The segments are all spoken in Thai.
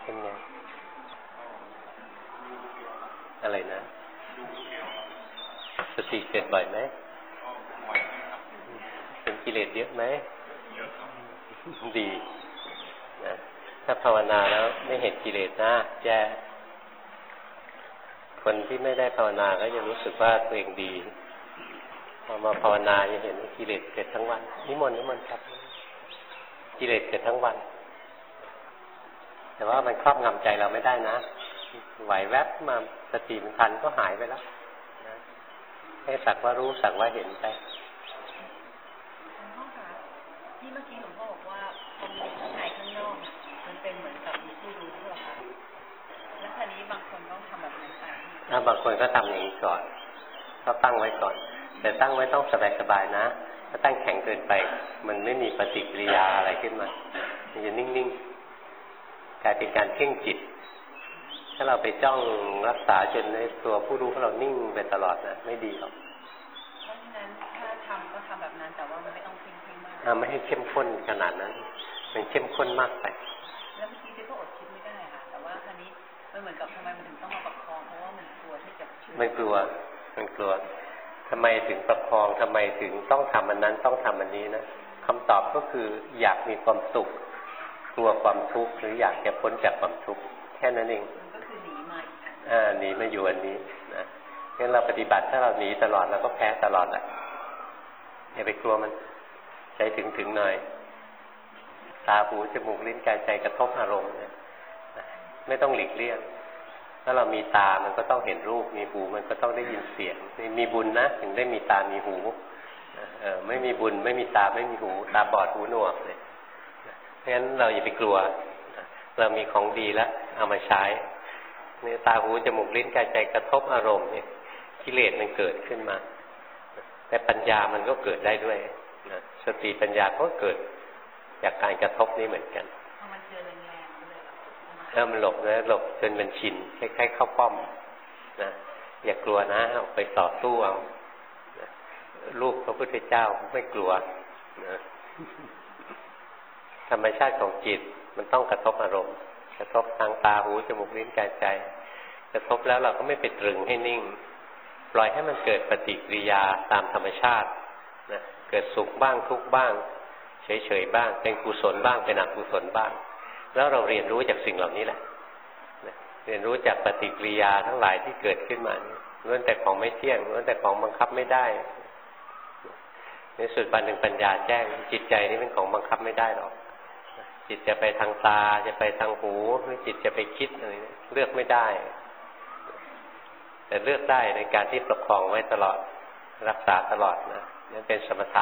เป็นไงอะไรนะสติเกิดบ่อยไหมเป็นกิเลสเยอะไหมดีนะถ้าภาวนาแล้วไม่เห็นกิเลสนะแย่คนที่ไม่ได้ภาวนาก็จะรู้สึกว่าตัวเองดีพอมาภาวนาจะเห็นกิเลสเกิดทั้งวันนิมนต์ครับกิเลสเกิดทั้งวันแต่ว่ามันครอบงำใจเราไม่ได้นะไหวแวบมาสติมันทันก็หายไปแล้วนะให้สักว่ารู้สักว่าเห็นไปหลวงพ่อคะที่เมื่อกี้หลวงพ่อบอกว่าคนข้างในข้างนอกมันเป็นเหมือนกับมีผู้รู้ด้วยค่ะแล้วทีนี้บางคนต้องทำแบบนั้นตามบางคนก็ทำอย่างนี้ก่อนก็ตั้งไว้ก่อนแต่ตั้งไว้ต้องสบายๆนะถ้าตั้งแข็งเกินไปมันไม่มีปฏิกิริยาอะไรขึ้นมามันจะนิ่งๆกลายเป็นการเพ่งจิตถ้าเราไปจ้องรักษาจนในตัวผู้รู้ของเรานิ่งไปตลอดนะไม่ดีหรอกเพราะฉะนั้นถ้าทำก็ทำแบบนั้นแต่ว่ามันไม่ต้องเพ่งมากไม่ให้เข้มข้นขนาดนั้นมันเข้มข้นมากไปแล้วเมื่อกี้เจ๊ก็อดคิดไม่ได้ค่ะแต่ว่าคราวนี้มันเหมือนกับทำไมมันถึงต้องมาประคองเพราะว่ามันกลัวที่จะมันกลัวทำไมถึงประคองทำไมถึงต้องทำอันนั้นต้องทำอันนี้นะคำตอบก็คืออยากมีความสุขกลัวความทุกข์หรืออยากจะพ้นจากความทุกข์แค่นั้นเองก็คือหนีมาหนีมาอยู่อันนี้นะงั้นเราปฏิบัติถ้าเราหนีตลอดเราก็แพ้ตลอดแหละอย่าไปกลัวมันใจถึงหน่อยตาหูจมูกลิ้นกายใจกระทบอารมณ์เนี่ยไม่ต้องหลีกเลี่ยงถ้าเรามีตามันก็ต้องเห็นรูปมีหูมันก็ต้องได้ยินเสียงมีบุญนะถึงได้มีตามีหูไม่มีบุญไม่มีตาไม่มีหูตาบอดหูหนวกเลยเพราะฉะนั้นเราอย่าไปกลัวเรามีของดีแล้วเอามาใช้เนี่ยตาหูจมูกลิ้นกายใจกระทบอารมณ์เนี่ยกิเลสมันเกิดขึ้นมาแต่ปัญญามันก็เกิดได้ด้วยนะสติปัญญาก็เกิดจากการกระทบนี้เหมือนกันมันเจอแรงๆเลยมันหลบนะหลบจนมันชินคล้ายๆเข้าป้อมนะอย่ากลัวนะออกไปต่อสู้เอาลูกพระพุทธเจ้าไม่กลัวนะธรรมชาติของจิตมันต้องกระทบอารมณ์กระทบทางตาหูจมูกลิ้นกายใจกระทบแล้วเราก็ไม่ไปตรึงให้นิ่งปล่อยให้มันเกิดปฏิกิริยาตามธรรมชาตินะเกิดสุขบ้างทุกข์บ้างเฉยๆบ้างเป็นกุศลบ้างเป็นอกุศลบ้างแล้วเราเรียนรู้จากสิ่งเหล่านี้แหละเรียนรู้จากปฏิกิริยาทั้งหลายที่เกิดขึ้นมาล้วนแต่ของไม่เที่ยงล้วนแต่ของบังคับไม่ได้ในสุดวันหนึ่งปัญญาแจ้งจิตใจนี่เป็นของบังคับไม่ได้หรอกจิตจะไปทางตาจะไปทางหูหรือจิตจะไปคิดอะไรเลือกไม่ได้แต่เลือกได้ในการที่ประคองไว้ตลอดรักษาตลอดนะนั่นเป็นสมถะ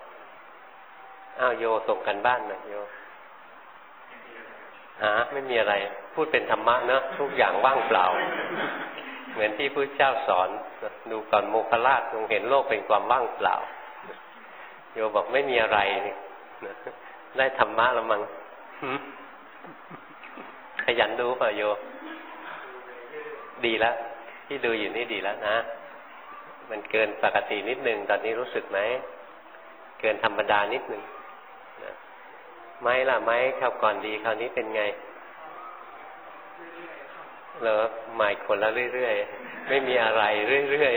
โยส่งกันบ้านหน่อยโยไม่มีอะไรพูดเป็นธรรมะเนอะทุกอย่างว่างเปล่าเหมือนที่พระเจ้าสอนดูก่อนโมคคัลลาชจงเห็นโลกเป็นความว่างเปล่าโยบอกไม่มีอะไรได้ธรรมะแล้วมั้งขยันดูป่ะโยดีแล้วที่ดูอยู่นี่ดีแล้วนะมันเกินปกตินิดนึงตอนนี้รู้สึกไหมเกินธรรมดานิดนึงไหมล่ะไหมคราวก่อนดีคราวนี้เป็นไงเหรอใหม่คนละเรื่อยๆไม่มีอะไรเรื่อย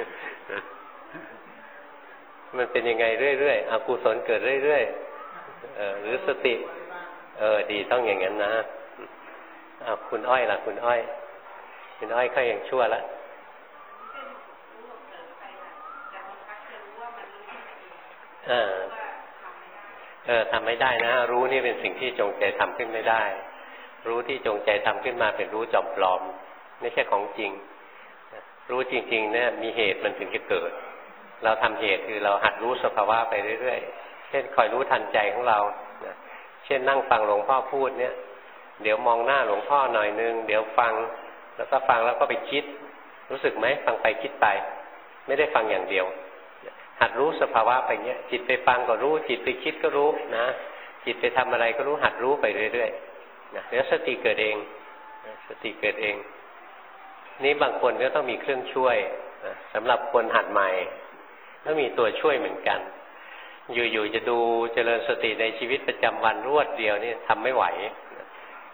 ๆมันเป็นยังไงเรื่อยๆอกุศลเกิดเรื่อยๆหรือสติดีต้องอย่างนั้นนะคุณอ้อยล่ะคุณอ้อยเขายังชั่วละทำไม่ได้นะรู้นี่เป็นสิ่งที่จงใจทำขึ้นไม่ได้รู้ที่จงใจทำขึ้นมาเป็นรู้จอมปลอมไม่ใช่ของจริงรู้จริงๆเนี่ยมีเหตุมันถึงจะเกิดเราทำเหตุคือเราหัดรู้สภาวะไปเรื่อยๆเช่นคอยรู้ทันใจของเราเช่นนั่งฟังหลวงพ่อพูดเนี่ยเดี๋ยวมองหน้าหลวงพ่อหน่อยนึงเดี๋ยวฟังแล้วก็ฟังแล้วก็ไปคิดรู้สึกไหมฟังไปคิดไปไม่ได้ฟังอย่างเดียวหัดรู้สภาวะไปเนี้ยจิตไปฟังก็รู้จิตไปคิดก็รู้นะจิตไปทำอะไรก็รู้หัดรู้ไปเรื่อยๆนะแล้วสติเกิดเองสติเกิดเองนี่บางคนก็ต้องมีเครื่องช่วยนะสำหรับคนหัดใหม่ต้องมีตัวช่วยเหมือนกันอยู่ๆจะดูเจริญสติในชีวิตประจำวันรวดเดียวนี่ทำไม่ไหว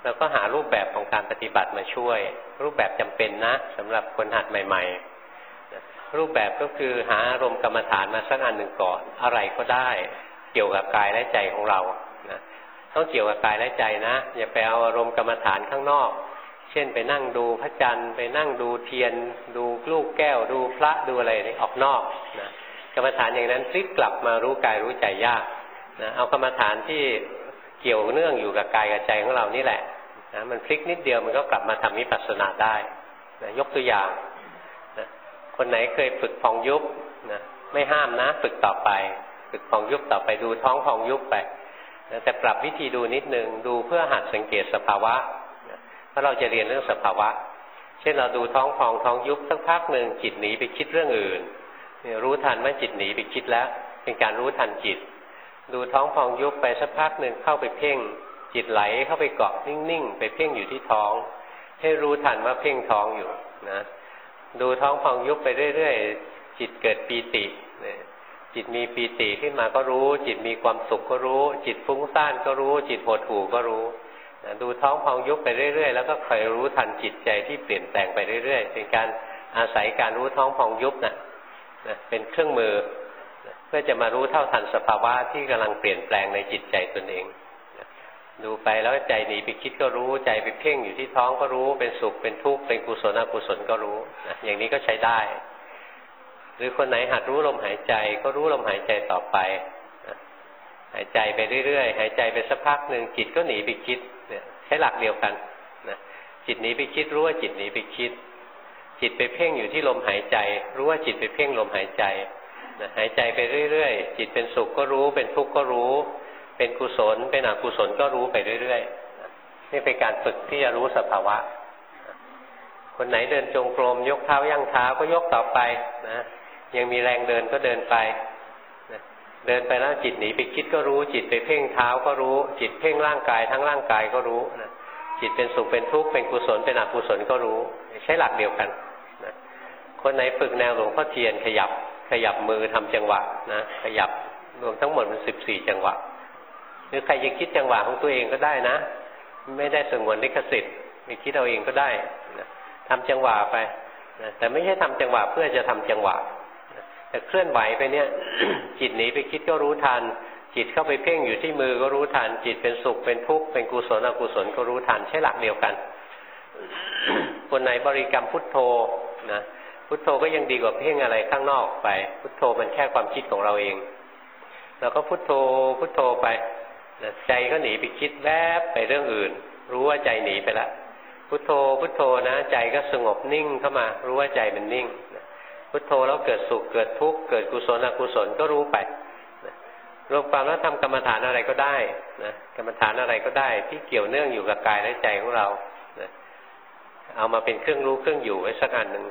เราก็หารูปแบบของการปฏิบัติมาช่วยรูปแบบจำเป็นนะสำหรับคนหัดใหม่ๆรูปแบบก็คือหาอารมณ์กรรมฐานมาสักอันหนึ่งก่อนอะไรก็ได้เกี่ยวกับกายและใจของเรานะต้องเกี่ยวกับกายและใจนะอย่าไปเอาอารมณ์กรรมฐานข้างนอกเช่นไปนั่งดูพระจันทร์ไปนั่งดูเทียนดูลูกแก้วดูพระดูอะไรนี่ออกนอกนะกรรมฐานอย่างนั้นพลิกกลับมารู้กายรู้ใจยากนะเอากรรมฐานที่เกี่ยวเนื่องอยู่กับกายกับใจของเรานี่แหละนะมันพลิกนิดเดียวมันก็กลับมาทำวิปัสสนาได้นะยกตัวอย่างนะคนไหนเคยฝึกพองยุบนะไม่ห้ามนะฝึกต่อไปฝึกพองยุบต่อไปดูท้องพองยุบไปนะแต่ปรับวิธีดูนิดนึงดูเพื่อหัดสังเกตสภาวะนะเพราะเราจะเรียนเรื่องสภาวะเช่นเราดูท้องพองท้องยุบสักพักหนึ่งจิตหนีไปคิดเรื่องอื่นรู้ทันว่าจิตหนีไปคิดแล้วเป็นการรู้ทันจิตดูท้องพองยุบไปสักพักหนึ่งเข้าไปเพ่งจิตไหลเข้าไปเกาะนิ่งๆไปเพ่งอยู่ที่ท้องให้รู้ทันว่าเพ่งท้องอยู่นะดูท้องพองยุบไปเรื่อยๆจิตเกิดปีติจิตมีปีติขึ้นมาก็รู้จิตมีความสุขก็รู้จิตฟุ้งซ่านก็รู้จิตหดหู่ก็รู้ดูท้องพองยุบไปเรื่อยๆแล้วก็คอยรู้ทันจิตใจที่เปลี่ยนแปลงไปเรื่อยๆเป็นการอาศัยการรู้ท้องพองยุบนะเป็นเครื่องมือเพื่อจะมารู้เท่าทันสภาวะที่กำลังเปลี่ยนแปลงในจิตใจตนเองดูไปแล้วใจหนีไปคิดก็รู้ใจไปเพ่งอยู่ที่ท้องก็รู้เป็นสุขเป็นทุกข์เป็นกุศลอกุศลก็รู้อย่างนี้ก็ใช้ได้หรือคนไหนหัดรู้ลมหายใจก็รู้ลมหายใจต่อไปหายใจไปเรื่อยๆหายใจไปสักพักหนึ่งจิตก็หนีไปคิดใช้หลักเดียวกันจิตหนีไปคิดรู้ว่าจิตหนีไปคิดจิตไปเพ่งอยู่ที่ลมหายใจรู้ว่าจิตไปเพ่งลมหายใจหายใจไปเรื่อยๆจิตเป็นสุขก็รู้เป็นทุกข์ก็รู้เป็นกุศลเป็นอกุศลก็รู้ไปเรื่อยๆนี่เป็นการฝึกที่จะรู้สภาวะคนไหนเดินจงกรมยกเท้าย่างเท้าก็ยกต่อไปนะยังมีแรงเดินก็เดินไปเดินไปแล้วจิตหนีไปคิดก็รู้จิตไปเพ่งเท้าก็รู้จิตเพ่งร่างกายทั้งร่างกายก็รู้นะจิตเป็นสุขเป็นทุกข์เป็นกุศลเป็นอกุศลก็รู้ใช้หลักเดียวกันนะคนไหนฝึกแนวหลวงพ่อเทียนขยับมือทำจังหวะนะขยับรวมทั้งหมดมัน14จังหวะหรือใครจะคิดจังหวะของตัวเองก็ได้นะไม่ได้สงวนลิขสิทธิ์มีคิดเอาเองก็ได้นะทำจังหวะไปนะแต่ไม่ใช่ทำจังหวะเพื่อจะทำจังหวะนะแต่เคลื่อนไหวไปเนี่ย จิตหนีไปคิดก็รู้ทันจิตเข้าไปเพ่งอยู่ที่มือก็รู้ทันจิตเป็นสุขเป็นทุกข์เป็นกุศลอกุศลก็รู้ทันใช้หลักเดียวกัน คนไหนบริกรรมพุทโธนะพุทโธก็ยังดีกว่าเพ่งอะไรข้างนอกไปพุทโธมันแค่ความคิดของเราเองเราก็พุทโธพุทโธไปใจก็หนีไปคิดแวบไปเรื่องอื่นรู้ว่าใจหนีไปแล้วพุทโธพุทโธนะใจก็สงบนิ่งเข้ามารู้ว่าใจมันนิ่งพุทโธแล้วเกิดสุขเกิดทุกข์เกิดกุศลอกุศลก็รู้ไปรวมความแล้วทำกรรมฐานอะไรก็ได้นะกรรมฐานอะไรก็ได้ที่เกี่ยวเนื่องอยู่กับกายและใจของเรานะเอามาเป็นเครื่องรู้เครื่องอยู่ไว้สักอันหนึ่ง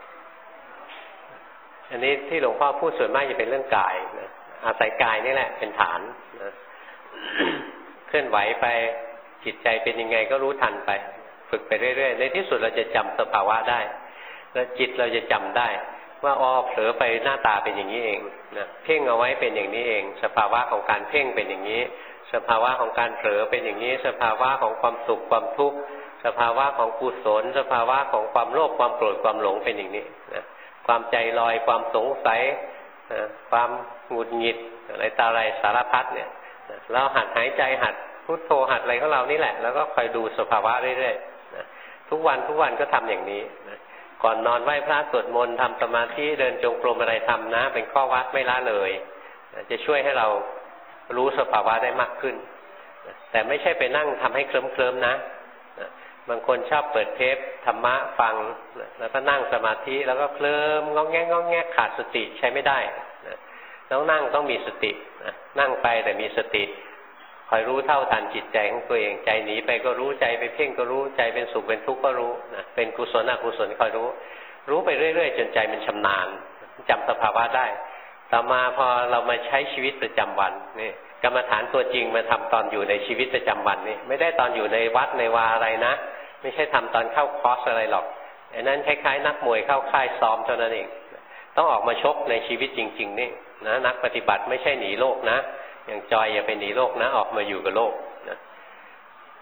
อันนี้ที่หลวงพ่อพูดส่วนมากจะเป็นเรื่องกายนะอาศัยกายนี่แหละเป็นฐานนะเคลื่อนไหวไปจิตใจเป็นยังไงก็รู้ทันไปฝึกไปเรื่อยๆในที่สุดเราจะจำสภาวะได้แล้วจิตเราจะจำได้ว่าอ๋อเผลอไปหน้าตาเป็นอย่างนี้เองนะเพ่งเอาไว้เป็นอย่างนี้เองสภาวะของการเพ่งเป็นอย่างนี้สภาวะของการเผลอเป็นอย่างนี้สภาวะของความสุขความทุกข์สภาวะของกุศลสภาวะของความโลภความโกรธความหลงเป็นอย่างนี้นะความใจลอยความสงสัยความหงุดหงิดอะไรตาอะไรสารพัดเนี่ยเราหัดหายใจหัดพุทโธหัดอะไรของเรานี่แหละแล้วก็คอยดูสภาวะเรื่อยๆทุกวันก็ทำอย่างนี้นะก่อนนอนไหว้พระสวดมนต์ทำสมาธิเดินจงกรมอะไรทำนะเป็นข้อวัดไม่ละเลยจะช่วยให้เรารู้สภาวะได้มากขึ้นแต่ไม่ใช่ไปนั่งทำให้เคลิ้มๆนะบางคนชอบเปิดเทปธรรมะฟังแล้วก็นั่งสมาธิแล้วก็เคลิ้มงอแงขาดสติใช้ไม่ได้ต้องนั่งต้องมีสตินั่งไปแต่มีสติคอยรู้เท่าทันจิตใจของตัวเองใจหนีไปก็รู้ใจไปเพ่งก็รู้ใจเป็นสุขเป็นทุกข์ก็รู้นะเป็นกุศลอกุศลคอยรู้ไปเรื่อยๆจนใจมันชำนาญจำสภาวะได้ต่อมาพอเรามาใช้ชีวิตประจำวันนี่กรรมฐานตัวจริงมาทำตอนอยู่ในชีวิตประจำวันนี่ไม่ได้ตอนอยู่ในวัดในวาอะไรนะไม่ใช่ทำตอนเข้าคอร์สอะไรหรอกไอ้นั้นคล้ายๆนักมวยเข้าค่ายซ้อมเท่านั้นเองต้องออกมาชกในชีวิตจริงๆนี่นะนักปฏิบัติไม่ใช่หนีโลกนะอย่างจอยอย่าไปหนีโลกนะออกมาอยู่กับโลกนะ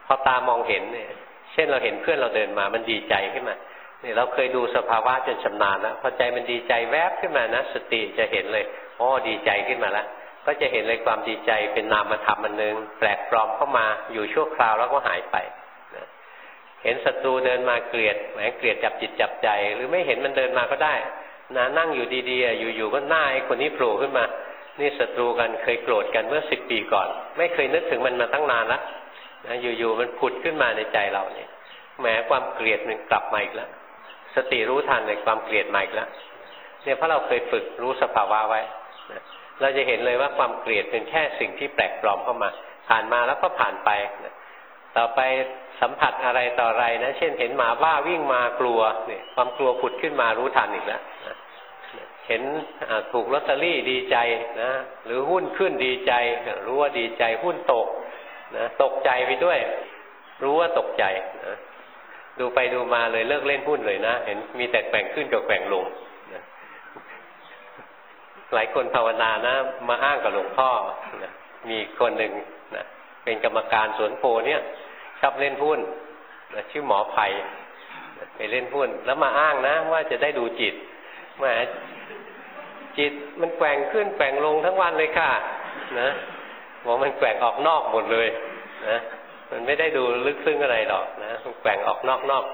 พอตามองเห็นเนี่ยเช่นเราเห็นเพื่อนเราเดินมามันดีใจขึ้นมาเนี่ยเราเคยดูสภาวะจนชำนาญแล้วพอใจมันดีใจแวบขึ้นมานะสติจะเห็นเลยอ๋อดีใจขึ้นมาแล้วก็จะเห็นเลยความดีใจเป็นนามธรรมอันนึงแปลกปลอมเข้ามาอยู่ชั่วคราวแล้วก็หายไปนะเห็นศัตรูเดินมาเกลียดแหมเกลียดจับจิตจับใจหรือไม่เห็นมันเดินมาก็ได้นะนั่งอยู่ดีๆอยู่ๆก็หน้าไอ้คนนี้โผล่ขึ้นมานี่ศัตรูกันเคยโกรธกันเมื่อ10 ปีก่อนไม่เคยนึกถึงมันมาตั้งนานแล้วนะอยู่ๆมันผุดขึ้นมาในใจเราเนี่ยแหมความเกลียดมันกลับมาอีกแล้วสติรู้ทันในความเกลียดมาอีกแล้วเนี่ยเพราะเราเคยฝึกรู้สภาวะไว้นะเราจะเห็นเลยว่าความเกลียดเป็นแค่สิ่งที่แปลกปลอมเข้ามาผ่านมาแล้วก็ผ่านไปนะต่อไปสัมผัสอะไรต่ออะไรนะเช่นเห็นหมาบ้าวิ่งมากลัวเนี่ยความกลัวผุดขึ้นมารู้ทันอีกแล้วนะเห็นถูกลอตเตอรี่ดีใจนะหรือหุ้นขึ้นดีใจรู้ว่าดีใจหุ้นตกนะตกใจไปด้วยรู้ว่าตกใจนะดูไปดูมาเลยเลิกเล่นหุ้นเลยนะเห็นมีแต่แกว่งขึ้นกับแกว่งลงนะหลายคนภาวนานะมาอ้างกับหลวงพ่อนะมีคนหนึ่งนะเป็นกรรมการสวนโพเนี่ยชอบเล่นหุ้นนะชื่อหมอไผ่ไปเล่นหุ้นแล้วมาอ้างนะว่าจะได้ดูจิตแหมจิตมันแกว่งขึ้นแกว่งลงทั้งวันเลยค่ะนะบอกมันแกว่งออกนอกหมดเลยนะมันไม่ได้ดูลึกซึ้งอะไรหรอกนะมันแกว่งออกนอกไป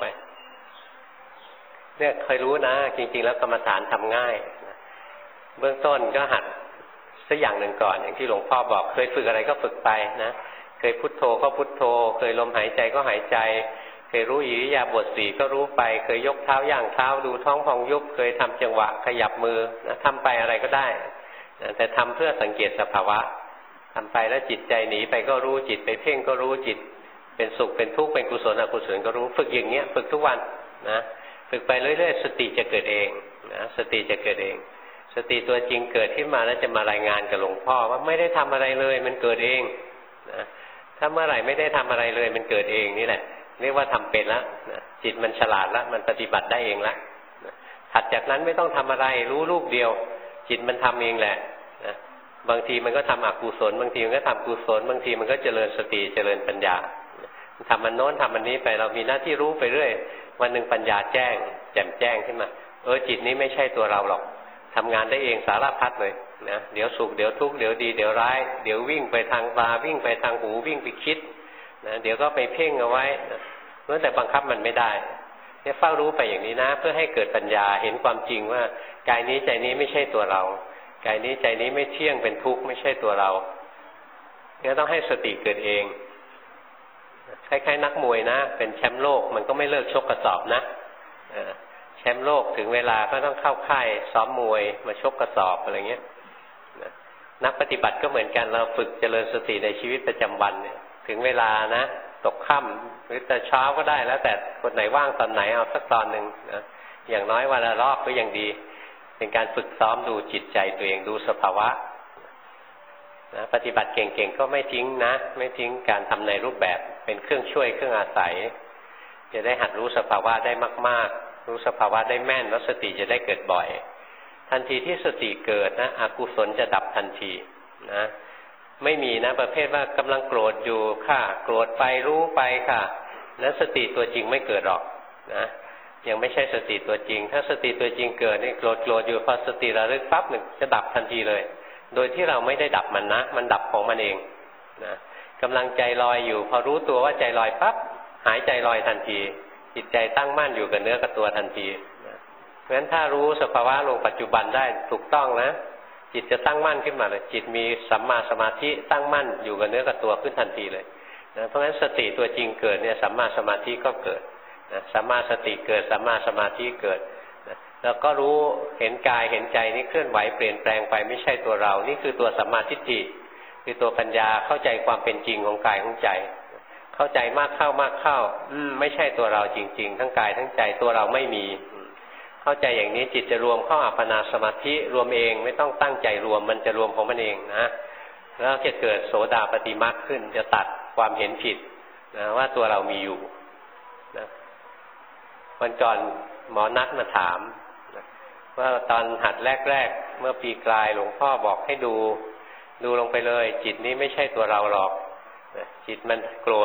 เนี่ยเคยรู้นะจริงๆแล้วกรรมฐานทำง่ายนะเบื้องต้นก็หัดสักอย่างหนึ่งก่อนอย่างที่หลวงพ่อบอกเคยฝึกอะไรก็ฝึกไปนะเคยพุทโธก็พุทโธเคยลมหายใจก็หายใจเคยรู้อิริยาบถ4ก็รู้ไปเคยยกเท้าย่างเท้าดูท้องพองยุบเคยทำจังหวะขยับมือนะทำไปอะไรก็ได้นะแต่ทำเพื่อสังเกตสภาวะทำไปแล้วจิตใจหนีไปก็รู้จิตไปเพ่งก็รู้จิตเป็นสุขเป็นทุกข์เป็นกุศลอกุศลก็รู้ฝึกอย่างเงี้ยฝึกทุกวันนะฝึกไปเรื่อยๆสติจะเกิดเองนะสติจะเกิดเองสติตัวจริงเกิดขึ้นมาแล้วจะมารายงานกับหลวงพ่อว่าไม่ได้ทำอะไรเลยมันเกิดเองนะถ้าเมื่อไหร่ไม่ได้ทำอะไรเลยมันเกิดเองนี่แหละเรียกว่าทำเป็นแล้วนะจิตมันฉลาดแล้วมันปฏิบัติได้เองแล้วนะถัดจากนั้นไม่ต้องทำอะไรรู้ลูกเดียวจิตมันทำเองแหละนะบางทีมันก็ทำอกุศลบางทีมันก็ทำกุศลบางทีมันก็เจริญสติเจริญปัญญาทำมันโน้นทำมันนี้ไปเรามีหน้าที่รู้ไปเรื่อยวันหนึ่งปัญญาแจ้งแจ่มแจ้งขึ้นมาจิตนี้ไม่ใช่ตัวเราหรอกทำงานได้เองสารพัดเลยนะเดี๋ยวสุขเดี๋ยวทุกข์เดี๋ยวดีเดี๋ยวร้ายเดี๋ยววิ่งไปทางตาวิ่งไปทางหูวิ่งไปคิดนะเดี๋ยวก็ไปเพ่งเอาไว้นะเมื่อแต่บังคับมันไม่ได้เนี่ยเฝ้ารู้ไปอย่างนี้นะเพื่อให้เกิดปัญญาเห็นความจริงว่ากายนี้ใจนี้ไม่ใช่ตัวเรากายนี้ใจนี้ไม่เที่ยงเป็นทุกข์ไม่ใช่ตัวเราเนี่ยต้องให้สติเกิดเองคล้ายๆนักมวยนะเป็นแชมป์โลกมันก็ไม่เลิกชกกระสอบนะแชมป์โลกถึงเวลาก็ต้องเข้าค่ายซ้อมมวยมาชกกระสอบอะไรเงี้ยนักปฏิบัติก็เหมือนกันเราฝึกเจริญสติในชีวิตประจำวันเนี่ยถึงเวลานะตกค่ำหรือแต่เช้าก็ได้แล้วแต่คนไหนว่างตอนไหนเอาสักตอนหนึ่งนะอย่างน้อยวันละรอบก็ยังดีเป็นการฝึกซ้อมดูจิตใจตัวเองดูสภาวะนะปฏิบัติเก่งๆก็ไม่ทิ้งนะไม่ทิ้งการทำในรูปแบบเป็นเครื่องช่วยเครื่องอาศัยจะได้หัดรู้สภาวะได้มากๆรู้สภาวะได้แม่นแล้วสติจะได้เกิดบ่อยทันทีที่สติเกิดนะอกุศลจะดับทันทีนะไม่มีนะประเภทว่ากำลังโกรธอยู่ค่ะโกรธไปรู้ไปค่ะแล้วสติตัวจริงไม่เกิดหรอกนะยังไม่ใช่สติตัวจริงถ้าสติตัวจริงเกิดนี่โกรธอยู่พอสติระลึกปั๊บหนึ่งจะดับทันทีเลยโดยที่เราไม่ได้ดับมันนะมันดับของมันเองนะกำลังใจลอยอยู่พอรู้ตัวว่าใจลอยปั๊บหายใจลอยทันทีจิตใจตั้งมั่นอยู่กับเนื้อกับตัวทันทีนะเพราะฉะนั้นถ้ารู้สภาวะลงปัจจุบันได้ถูกต้องนะจิตจะตั้งมั่นขึ้นมาเลยจิตมีสัมมาสมาธิตั้งมั่นอยู่กับเนื้อกับตัวขึ้นทันทีเลยนะเพราะฉะนั้นสติตัวจริงเกิดเนี่ยสัมมาสมาธิก็เกิดนะสัมมาสติเกิดสัมมาสมาธิเกิดนะแล้วก็รู้เห็นกายเห็นใจนี่เคลื่อนไหวเปลี่ยนแปลงไปไม่ใช่ตัวเรานี่คือตัวสัมมาทิฏฐิคือตัวปัญญาเข้าใจความเป็นจริงของกายของใจเข้าใจมากเข้าไม่ใช่ตัวเราจริงๆทั้งกายทั้งใจตัวเราไม่มีเข้าใจอย่างนี้จิตจะรวมเข้าอัปปนาสมาธิรวมเองไม่ต้องตั้งใจรวมมันจะรวมของมันเองนะแล้วจะเกิดโสดาปัตติมรรคขึ้นจะตัดความเห็นผิดนะว่าตัวเรามีอยู่นะวันก่อนหมอนัดมาถามนะว่าตอนหัดแรกๆเมื่อปีกลายหลวงพ่อบอกให้ดูลงไปเลยจิตนี้ไม่ใช่ตัวเราหรอกจิตมันโกรธ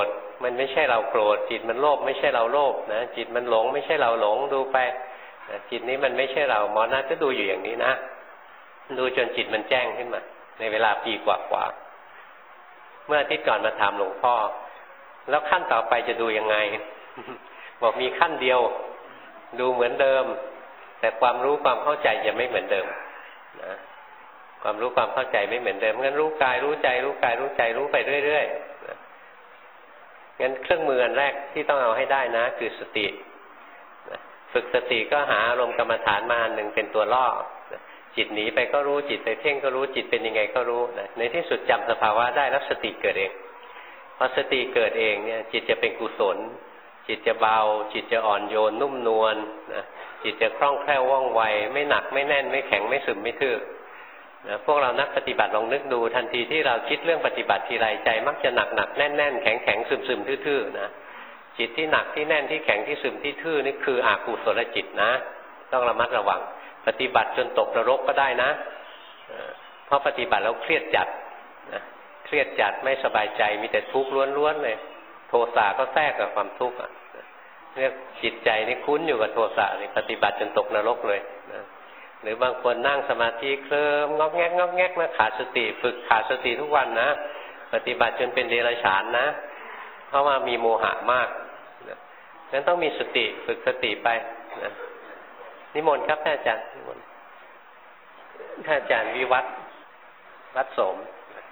มันไม่ใช่เราโกรธจิตมันโลภไม่ใช่เราโลภนะจิตมันหลงไม่ใช่เราหลงดูไปจิตนี้มันไม่ใช่เราหมอนัทก็ดูอยู่อย่างนี้นะดูจนจิตมันแจ้งขึ้นมาในเวลาปีกว่าเมื่ออาทิตย์ก่อนมาถามหลวงพ่อแล้วขั้นต่อไปจะดูยังไง บอกมีขั้นเดียวดูเหมือนเดิมแต่ความรู้ความเข้าใจจะไม่เหมือนเดิมนะความรู้ความเข้าใจไม่เหมือนเดิมงั้นรู้กายรู้ใจรู้กายรู้ใจรู้ไปเรื่อยๆนะงั้นเครื่องมืออันแรกที่ต้องเอาให้ได้นะคือสตินะฝึกสติก็หาอารมณ์กรรมฐานมาอันหนึ่งเป็นตัวล่อนะจิตหนีไปก็รู้จิตไปเพ่งก็รู้จิตเป็นยังไงก็รู้นะในที่สุดจำสภาวะได้แล้วสติเกิดเองพอสติเกิดเองเนี่ยจิตจะเป็นกุศลจิตจะเบาจิตจะอ่อนโยนนุ่มนวลนะจิตจะคล่องแคล่วว่องไวไม่หนักไม่แน่นไม่แข็งไม่ซึมไม่ทื่อนะพวกเรานักปฏิบัติลองนึกดูทันทีที่เราคิดเรื่องปฏิบัติทีไรใจมักจะหนักหนักแน่นแน่นแข็งแข็งซึมซึมทื่อๆนะจิตที่หนักที่แน่นที่แข็งที่ซึมที่ทื่อนี่คืออกุศลจิตนะต้องระมัดระวังปฏิบัติจนตกนรกก็ได้นะเพราะปฏิบัติแล้วเครียดจัดนะเครียดจัดไม่สบายใจมีแต่ทุกข์ล้วนๆเลยโทสะก็แทรกกับความทุกข์เรียกจิตใจนี่คุ้นอยู่กับโทสะนี่ปฏิบัติจนตกนรกเลยนะหรือบางคนนั่งสมาธิเคลิ้มงอกแงกงอกแงกนะขาดสติฝึกขาดสติทุกวันนะปฏิบัติจนเป็นเดรัจฉานนะเพราะว่ามีโมหะมากนะงั้นต้องมีสติฝึกสติไปนะนิมนต์ครับท่านอาจารย์นิมนต์ท่านอาจารย์วิวัฒน์วัดโสม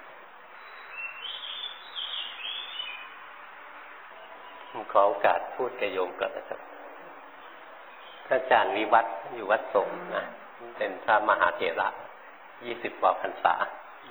ขอโอกาสพูดกับโยมก่อนนะครับท่านอาจารย์วิวัฒน์อยู่วัดโสมนะเป็นพระมหาเถระ20 กว่าพรรษา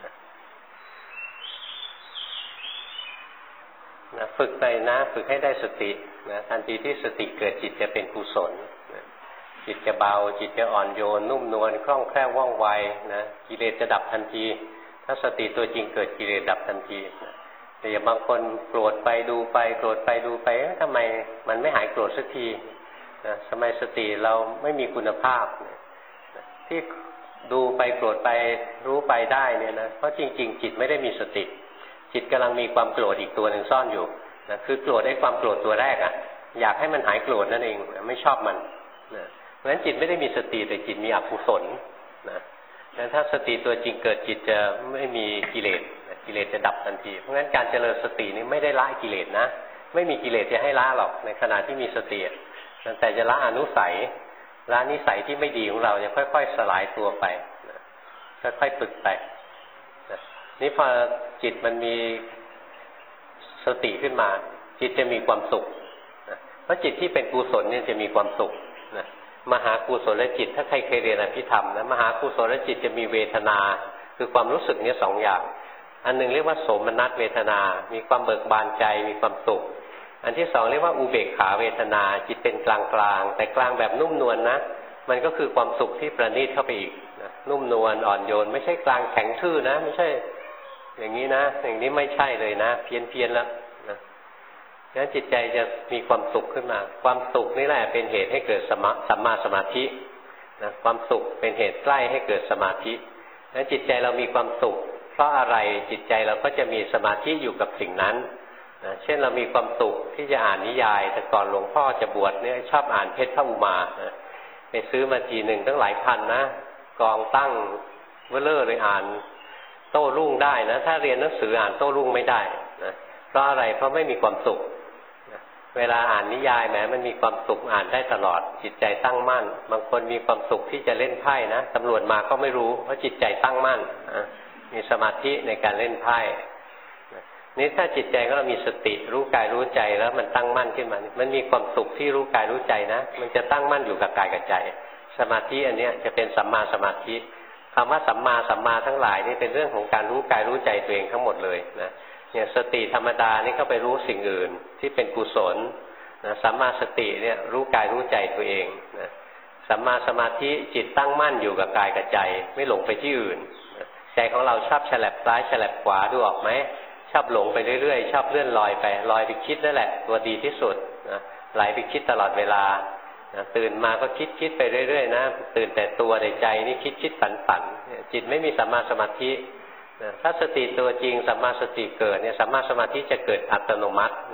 นะฝึกไปนะฝึกให้ได้สตินะทันทีที่สติเกิดจิตจะเป็นกุศลนะจิตจะเบาจิตจะอ่อนโยนนุ่มนวลคล่องแคล่วว่องไวนะกิเลสจะดับทันทีถ้าสติตัวจริงเกิดกิเลสดับทันทีนะแต่อย่างบางคนโกรธไปดูไปโกรธไปดูไปทำไมมันไม่หายโกรธสักทีนะทำไมสติเราไม่มีคุณภาพนะที่ดูไปโกรธไปรู้ไปได้เนี่ยนะเพราะจริงๆจิตไม่ได้มีสติจิตกำลังมีความโกรธอีกตัวหนึ่งซ่อนอยู่นะคือโกรธได้ความโกรธตัวแรกอ่ะอยากให้มันหายโกรธนั่นเองไม่ชอบมันนะเพราะฉะนั้นจิตไม่ได้มีสติแต่จิตมีอกุศลนะงั้นถ้าสติตัวจริงเกิดจิตจะไม่มีกิเลสกิเลสจะดับทันทีเพราะงั้นการเจริญสตินี่ไม่ได้ละกิเลสนะไม่มีกิเลสจะให้ละหรอกในขณะที่มีสติแต่จะละอนุสัยละนิสัยที่ไม่ดีของเราจะค่อยๆสลายตัวไปค่อยๆฝึกไปนี่พอจิตมันมีสติขึ้นมาจิตจะมีความสุขเพราะจิตที่เป็นกุศลเนี่ยจะมีความสุขมหากุศลจิตถ้าใครเคยเรียนอภิธรรมนะมหากุศลจิตจะมีเวทนาคือความรู้สึกนี้2 อย่างอันหนึ่งเรียกว่าโสมนัสเวทนามีความเบิกบานใจมีความสุขอันที่2เรียกว่าอุเบกขาเวทนาจิตเป็นกลางๆแต่กลางแบบนุ่มนวลนะมันก็คือความสุขที่ประณีตเข้าไปอีกนะนุ่มนวลอ่อนโยนไม่ใช่กลางแข็งทื่อนะไม่ใช่อย่างนี้นะอย่างนี้ไม่ใช่เลยนะเพี้ยนแล้วนะงั้นจิตใจจะมีความสุขขึ้นมาความสุขนี่แหละเป็นเหตุให้เกิดสัมมาสมาธินะความสุขเป็นเหตุใกล้ให้เกิดสมาธิงั้นจิตใจเรามีความสุขเพราะอะไรจิตใจเราก็จะมีสมาธิอยู่กับสิ่งนั้นนะเช่นเรามีความสุขที่จะอ่านนิยายแต่ก่อนหลวงพ่อจะบวชเนี่ยชอบอ่านเพชรพระอุมานะไปซื้อมาทีหนึ่งตั้งหลายพันนะกองตั้งเวลอเลยอ่านโต้รุ่งได้นะถ้าเรียนหนังสืออ่านโต้รุ่งไม่ได้นะเพราะอะไรเพราะไม่มีความสุขนะเวลาอ่านนิยายแม้มันมีความสุขอ่านได้ตลอดจิตใจตั้งมั่นบางคนมีความสุขที่จะเล่นไพ่นะตำรวจมาก็ไม่รู้เพราะจิตใจตั้งมั่นนะมีสมาธิในการเล่นไพ่นี่ถ้าจิตใจของเรามีสติรู้กายรู้ใจแล้วมันตั้งมั่นขึ้นมามันมีความสุขที่รู้กายรู้ใจนะมันจะตั้งมั่นอยู่กับกายกับใจสมาธิอันเนี้ยจะเป็นสัมมาสมาธิคำว่าสัมมาทั้งหลายนี่เป็นเรื่องของการรู้กายรู้ใจตัวเองทั้งหมดเลยนะอย่างสติธรรมดานี่ก็ไปรู้สิ่งอื่นที่เป็นกุศลนะสัมมาสติเนี่ยรู้กายรู้ใจตัวเองนะสัมมาสมาธิจิตตั้งมั่นอยู่กับกายกับใจไม่หลงไปที่อื่นใจของเราชอบฉลับซ้ายฉลับขวาดูออกไหมชอบหลงไปเรื่อยๆชอบเลื่อนลอยไปลอยไปคิดนั่นแหละตัวดีที่สุดนะไหลไปคิดตลอดเวลานะตื่นมาก็คิดไปเรื่อยๆนะตื่นแต่ตัวแต่ใจนี่คิดฝันจิตไม่มีสัมมาสมาธินะถ้าสติตัวจริงสัมมาสติเกิดเนี่ยสัมมาสมาธิจะเกิดอัตโนมัตินะ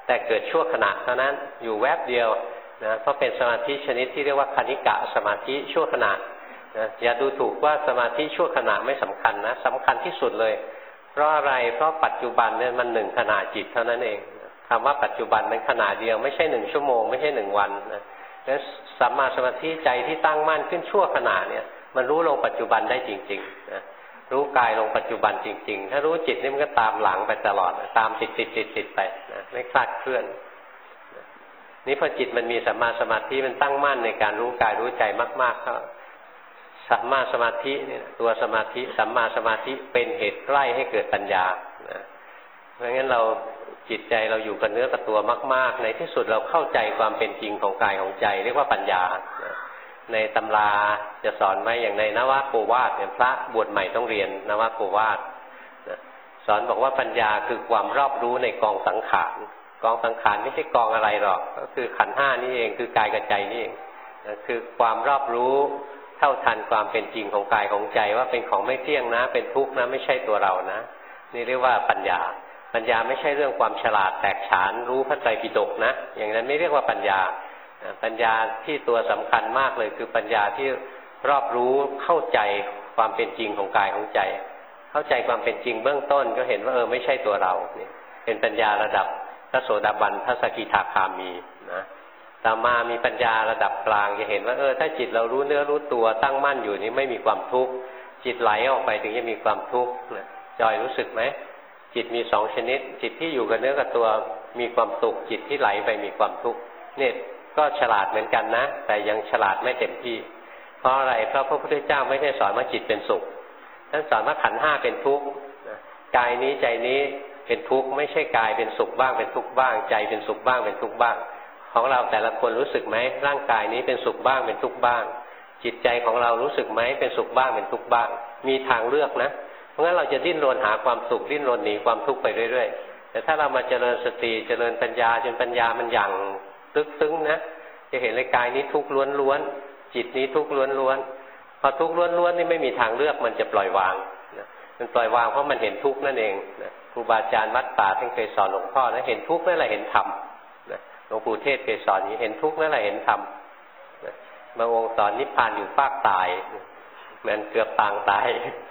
แต่เกิดชั่วขณะเท่านั้นอยู่แวบเดียวนะเพราะเป็นสมาธิชนิดที่เรียกว่าคณิกะสมาธิชั่วขณะนะอย่าดูถูกว่าสมาธิชั่วขณะไม่สำคัญนะสำคัญที่สุดเลยเพราะอะไรเพราะปัจจุบันเนี่ยมันหนึ่งขณะจิตเท่านั้นเองคำว่าปัจจุบันมันขณะเดียวไม่ใช่1 ชั่วโมงไม่ใช่1 วันนะแล้วสัมมาสมาธิใจที่ตั้งมั่นขึ้นชั่วขณะเนี่ยมันรู้ลงปัจจุบันได้จริงๆนะรู้กายลงปัจจุบันจริงๆถ้ารู้จิตนี่มันก็ตามหลังไปตลอดตามติดไปนะไม่คลาดเคลื่อนนี่พอจิตมันมีสัมมาสมาธิมันตั้งมั่นในการรู้กายรู้ใจมากๆก็สัมมาสมาธิเนี่ยตัวสมาธิสัมมาสมาธิเป็นเหตุใกล้ให้เกิดปัญญานะเพราะงั้นเราจิตใจเราอยู่กับเนื้อกับตัวมากๆในที่สุดเราเข้าใจความเป็นจริงของกายของใจเรียกว่าปัญญานะในตำราจะสอนไว้อย่างในนวโกวาทเนี่ยพระบวชใหม่ต้องเรียนนวโกวาทนะสอนบอกว่าปัญญาคือความรอบรู้ในกองสังขารกองสังขารไม่ใช่กองอะไรหรอกก็คือขันธ์ 5นี่เองคือกายกับใจนี่เองนะคือความรอบรู้เท่าทันความเป็นจริงของกายของใจว่าเป็นของไม่เที่ยงนะเป็นทุกข์นะไม่ใช่ตัวเรานะนี่เรียกว่าปัญญาปัญญาไม่ใช่เรื่องความฉลาดแตกฉานรู้พระไตรปิฎกนะอย่างนั้นไม่เรียกว่าปัญญาปัญญาที่ตัวสำคัญมากเลยคือปัญญาที่รอบรู้เข้าใจความเป็นจริงของกายของใจเข้าใจความเป็นจริงเบื้องต้นก็เห็นว่าไม่ใช่ตัวเราเนี่ยเป็นปัญญาระดับพระโสดาบันพระสกิทาคามีนะต่อมามีปัญญาระดับกลางจะเห็นว่าถ้าจิตเรารู้เนื้อรู้ตัวตั้งมั่นอยู่นี่ไม่มีความทุกข์จิตไหลออกไปถึงจะมีความทุกข์นะจอยรู้สึกไหมจิตมี2 ชนิดจิตที่อยู่กับเนื้อกับตัวมีความสุขจิตที่ไหลไปมีความทุกข์เนี่ยก็ฉลาดเหมือนกันนะแต่ยังฉลาดไม่เต็มที่เพราะอะไรเพราะพระพุทธเจ้าไม่ได้สอนว่าจิตเป็นสุขท่านสอนว่าขันธ์ 5เป็นทุกข์กายนี้ใจนี้เป็นทุกข์ไม่ใช่กายเป็นสุขบ้างเป็นทุกข์บ้างใจเป็นสุขบ้างเป็นทุกข์บ้างของเราแต่ละคนรู้สึกไหมร่างกายนี้เป็นสุขบ้างเป็นทุกข์บ้างจิตใจของเรารู้สึกไหมเป็นสุขบ้างเป็นทุกข์บ้างมีทางเลือกนะเพราะงั้นเราจะดิ้นรนหาความสุขดิ้นรนหนีความทุกข์ไปเรื่อยๆแต่ถ้าเรามาเจริญสติเจริญปัญญาจนปัญญามันอย่างลึกซึ้งนะจะเห็นเลยกายนี้ทุกข์ล้วนๆจิตนี้ทุกข์ล้วนๆพอทุกข์ล้วนๆนี่ไม่มีทางเลือกมันจะปล่อยวางนะมันปล่อยวางเพราะมันเห็นทุกข์นั่นเองนะครูบาอาจารย์วัดป่าท่านเคยสอนหลวงพ่อนะเห็นทุกข์นั่นแหละเห็นธรรมนะหลวงปู่เทศเคยสอนนี้เห็นทุกข์นั่นแหละเห็นธรรมนะบางองค์สอนนิพพานอยู่ฟากตายเหมือนเกือบปางตาย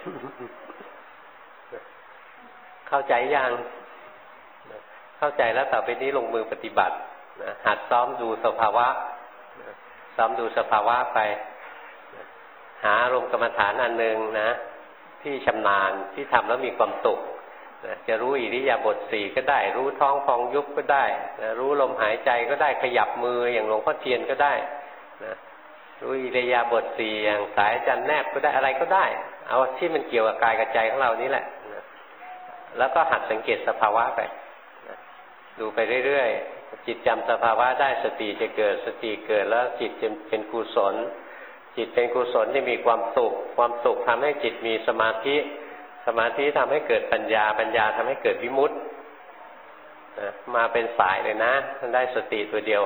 เข้าใจยังเข้าใจแล้วต่อไปนี้ลงมือปฏิบัตินะหัดซ้อมดูสภาวะซ้อมดูสภาวะไปหาอารมณ์กรรมฐานอันหนึ่งนะที่ชำนาญที่ทำแล้วมีความสุขนะจะรู้อิริยาบถ4ก็ได้รู้ท้องพองยุบก็ได้นะรู้ลมหายใจก็ได้ขยับมืออย่างหลวงพ่อเทียนก็ได้นะรู้อิริยาบถ4อย่างสายจันแนบก็ได้อะไรก็ได้เอาที่มันเกี่ยวกับกายกับใจของเรานี่แหละนะแล้วก็หัดสังเกตสภาวะไปนะดูไปเรื่อยๆจิตจำสภาวะได้สติจะเกิดสติเกิดแล้วจิตจะเป็นกุศลจิตเป็นกุศลที่มีความสุขความสุขทำให้จิตมีสมาธิสมาธิทำให้เกิดปัญญาปัญญาทำให้เกิดวิมุตติมาเป็นสายเลยนะท่านได้สติตัวเดียว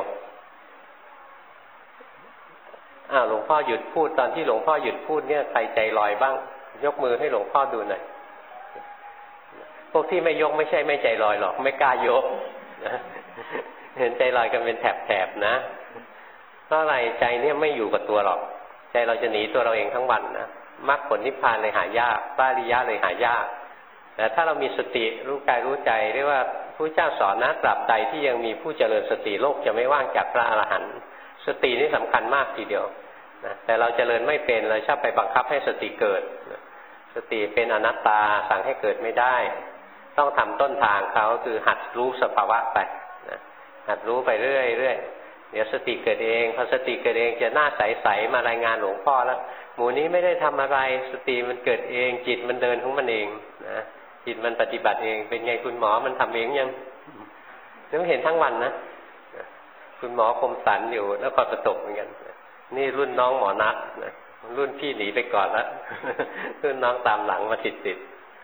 หลวงพ่อหยุดพูดตอนที่หลวงพ่อหยุดพูดเนี่ยใครใจลอยบ้างยกมือให้หลวงพ่อดูหน่อยพวกที่ไม่ยกไม่ใช่ไม่ใจลอยหรอกไม่กล้ายกนะเห็นใจลอยกันเป็นแถบๆนะเพราะอะไรใจเนี่ยไม่อยู่กับตัวหรอกใจเราจะหนีตัวเราเองทั้งวันนะมรรคผลนิพพานเลยหายากพระอริยะเลยหายากแต่ถ้าเรามีสติรู้กายรู้ใจเรียกว่าพระเจ้าสอนนะตราบใดที่ยังมีผู้เจริญสติโลกจะไม่ว่างจากพระอรหันต์สตินี่สำคัญมากทีเดียวนะแต่เราเจริญไม่เป็นเราชอบไปบังคับให้สติเกิดนะสติเป็นอนัตตาสั่งให้เกิดไม่ได้ต้องทำต้นทางเขาคือหัดรู้สภาวะไปนะหัดรู้ไปเรื่อยๆเดี๋ยวสติเกิดเองพอสติเกิดเองจะหน้าใสๆมารายงานหลวงพ่อแล้วหมู่นี้ไม่ได้ทำอะไรสติมันเกิดเองจิตมันเดินของมันเองนะจิตมันปฏิบัติเองเป็นไงคุณหมอมันทำเองยังนึกเห็นทั้งวันนะคุณหมอคมสันอยู่แล้วก็ประตกเหมือนกันนี่รุ่นน้องหมอนัทนะรุ่นพี่หนีไปก่อนแล้วรุ่นน้องตามหลังมาติดเห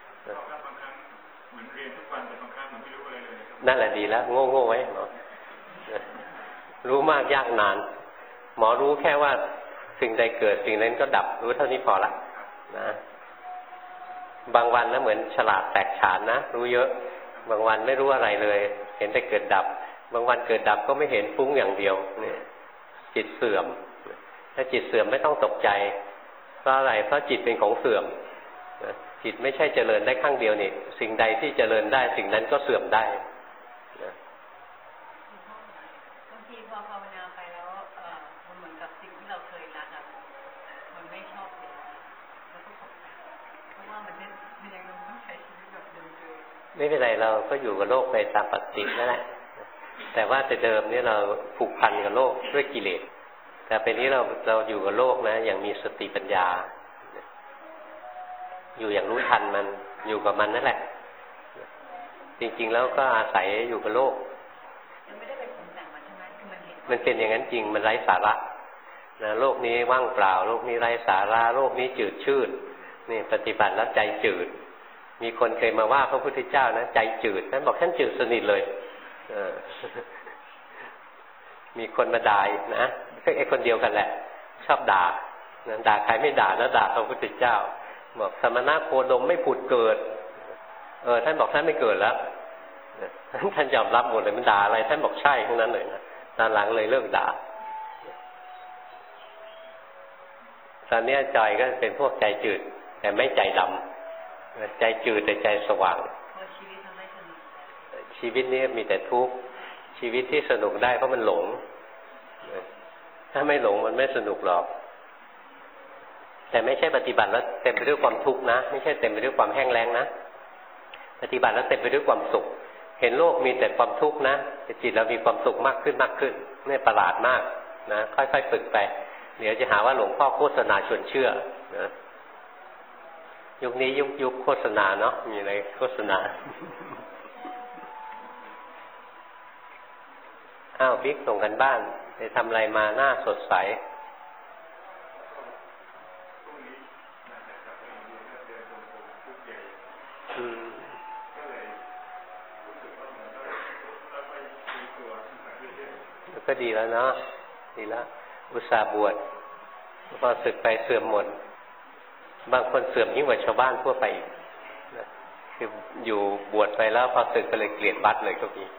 มือนเรียนทุกวันแต่บางครั้งมันไม่รู้อะไรเลยนั่นแหละดีแล้วโง่ๆไว้หมอรู้มากยากนานหมอรู้แค่ว่าสิ่งใดเกิดสิ่งนั้นก็ดับรู้เท่านี้พอละนะบางวันนะเหมือนฉลาดแตกฉานนะรู้เยอะบางวันไม่รู้อะไรเลยเห็นแต่เกิดดับบางวันเกิดดับก็ไม่เห็นฟุ้งอย่างเดียวเนี่ยจิตเสื่อมถ้าจิตเสื่อมไม่ต้องตกใจเพราะอะไรเพราะจิตเป็นของเสื่อมจิตไม่ใช่เจริญได้ข้างเดียวนี่สิ่งใดที่เจริญได้สิ่งนั้นก็เสื่อมได้บางทีพอภาวนาไปแล้วมันเหมือนกับสิ่งที่เราเคยรักมันไม่ชอบเลยแล้วก็ตกใจเพราะว่ามันยังต้องใช้ชีวิตแบบเดิมๆไม่เป็นไรเราก็อยู่กับโลกไปตามปกตินั่นแหละแต่ว่าแต่เดิมนี่เราผูกพันกับโลกด้วยกิเลสแต่เป็นนี้เราอยู่กับโลกนะอย่างมีสติปัญญาอยู่อย่างรู้ทันมันอยู่กับมันนั่นแหละจริงๆแล้วก็อาศัยอยู่กับโลกไม่ได้เป็นผลแต่งมันใช่ไหมคือมันเป็นอย่างนั้นจริงมันไร้สาระนะโลกนี้ว่างเปล่าโลกนี้ไร้สาระโลกนี้จืดชืดนี่ปฏิบัติแล้วใจจืดมีคนเคยมาว่าพระพุทธเจ้านะใจจืดท่านบอกท่านจืดสนิทเลยมีคนมาด่านะไอ้คนเดียวกันแหละชอบด่าด่าใครไม่ด่าแล้วด่าพระพุทธเจ้าบอกสมณะโคดมไม่ผุดเกิดท่านบอกท่านไม่เกิดแล้วท่านยอมรับหมดเลยมันด่าอะไรท่านบอกใช่ทั้งนั้นเลยนะตอนหลังเลยเลิกด่าตอนนี้จอยก็เป็นพวกใจจืดแต่ไม่ใจดำใจจืดแต่ใจสว่างชีวิตนี้มีแต่ทุกข์ชีวิตที่สนุกได้เพราะมันหลงถ้าไม่หลงมันไม่สนุกหรอกแต่ไม่ใช่ปฏิบัติแล้วเต็มไปด้วยความทุกข์นะไม่ใช่เต็มไปด้วยความแห้งแล้งนะปฏิบัติแล้วเต็มไปด้วยความสุขเห็นโลกมีแต่ความทุกข์นะแต่จิตเรามีความสุขมากขึ้นมากขึ้นนี่ประหลาดมากนะค่อยๆฝึกไปเดี๋ยวจะหาว่าหลวงพ่อโฆษณาชวนเชื่อนะยุคนี้ยุคโฆษณาเนาะมีอะไรโฆษณาอ้าวบิ๊กส่งกันบ้านไปทำอะไรมาหน้าสดใสก็ดีแล้วเนาะดีแล้วอุตส่าห์บวชพอศึกไปเสื่อมหมดบางคนเสื่อมยิ่งกว่าชาวบ้านทั่วไปคืออยู่บวชไปแล้วพอศึกก็เลยเกลียดวัดเลยก็มี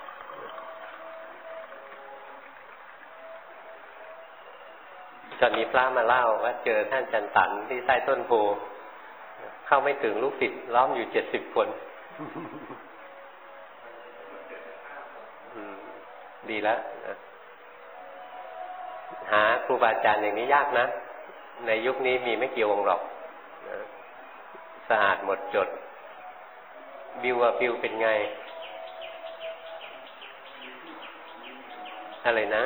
ตอนนี้พระมาเล่าว่าเจอท่านจันตันที่ใต้ต้นโพเข้าไม่ถึงลูกศิษย์ล้อมอยู่70 คนดีแล้วหาครูบาอาจารย์อย่างนี้ยากนะในยุคนี้มีไม่กี่องค์หรอกสะอาดหมดจดบิวเป็นไงอะไรนะ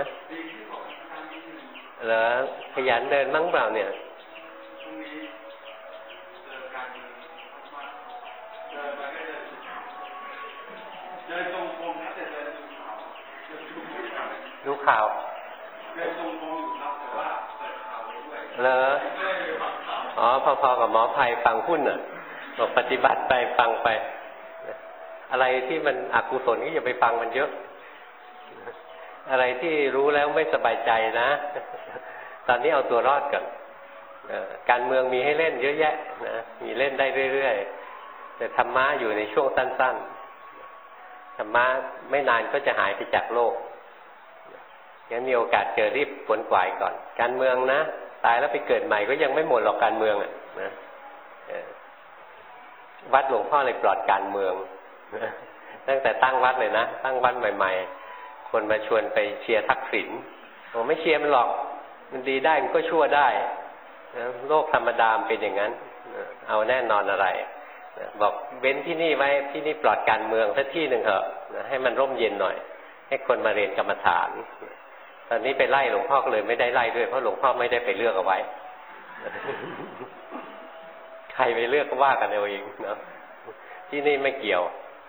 เหรอขยันเดินมั้งเปล่าเนี่ยดูข่าวเหรออ๋อพอๆกับหมอภัยฟังหุ้นน่ะบอกปฏิบัติไปฟังไปอะไรที่มันอกุศลก็อย่าไปฟังมันเยอะอะไรที่รู้แล้วไม่สบายใจนะตอนนี้เอาตัวรอดก่อนการเมืองมีให้เล่นเยอะแยะนะมีเล่นได้เรื่อยๆแต่ธรรมะอยู่ในช่วงสั้นๆธรรมะไม่นานก็จะหายไปจากโลกงั้นมีโอกาสเจอรีบขวนขวายก่อนการเมืองนะตายแล้วไปเกิดใหม่ก็ยังไม่หมดหรอกการเมืองอ่ะนะวัดหลวงพ่อเลยปลอดการเมืองตั้งแต่ตั้งวัดเลยนะตั้งวัดใหม่ๆคนมาชวนไปเชียร์ทักษิณผมไม่เชียร์มันหรอกมันดีได้มันก็ชั่วได้โลกธรรมดาเป็นอย่างนั้นเอาแน่นอนอะไรบอกเว้นที่นี่ไว้ที่นี่ปลอดการเมืองสักที่หนึ่งเถอะให้มันร่มเย็นหน่อยให้คนมาเรียนกรรมฐานตอนนี้ไปไล่หลวงพ่อก็เลยไม่ได้ไล่ด้วยเพราะหลวงพ่อไม่ได้ไปเลือกเอาไว้ใครไปเลือกก็ว่ากันเอาเองเนาะที่นี่ไม่เกี่ยว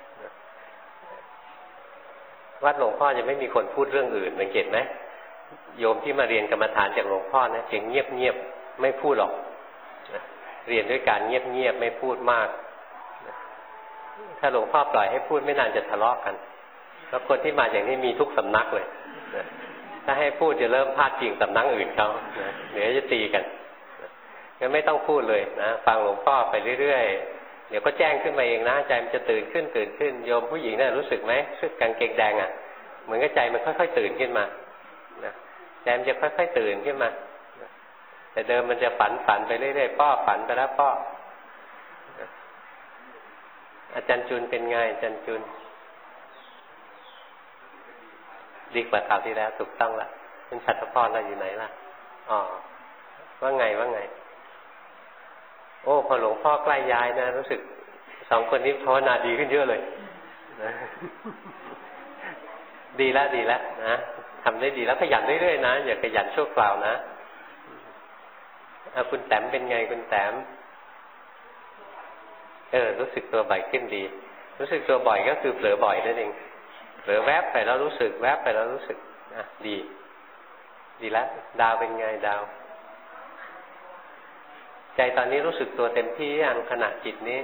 วัดหลวงพ่อจะไม่มีคนพูดเรื่องอื่นสังเกตไหมโยมที่มาเรียนกรรมฐานจากหลวงพ่อนะเสียงเงียบๆไม่พูดหรอกเรียนด้วยการเงียบๆไม่พูดมากถ้าหลวงพ่อปล่อยให้พูดไม่นานจะทะเลาะกันแล้วคนที่มาอย่างนี้มีทุกสำนักเลยถ้าให้พูดจะเริ่มพาดพิงสำนักอื่นเขาเดี๋ยวจะตีกันงั้นไม่ต้องพูดเลยนะฟังหลวงพ่อไปเรื่อยๆเดี๋ยวก็แจ้งขึ้นมาเองนะใจมันจะตื่นขึ้นโยมผู้หญิงน่ะรู้สึกไหมชุดกางเกงแดงอ่ะเหมือนกับใจมันค่อยๆตื่นขึ้นมานะใจมันจะค่อยๆตื่นขึ้นมาแต่เดิมมันจะฝันไปเรื่อยๆป้อฝันไปแล้วป้ออาจารย์จุนเป็นไงอาจารย์จุนดีกว่าคราวที่แล้วถูกต้องละคุณชัตรพรเราอยู่ไหนล่ะอ๋อว่าไงโอ้พอหลวงพ่อใกล้ย้ายนะรู้สึกสองคนนี้ภาวนาดีขึ้นเยอะเลยนะดีแล้วนะทำได้ดีแล้วขยันเรื่อยๆนะอย่าขยันชั่วคราวนะคุณแต้มเป็นไงคุณแต้มรู้สึกตัวบ่อยขึ้นดีรู้สึกตัวบ่อยก็คือเผลอบ่อยนั่นเองเผลอแวบไปแล้วรู้สึกแวบไปแล้วรู้สึกดีแล้วดาวเป็นไงดาวใจตอนนี้รู้สึกตัวเต็มที่ยังขณะจิตนี้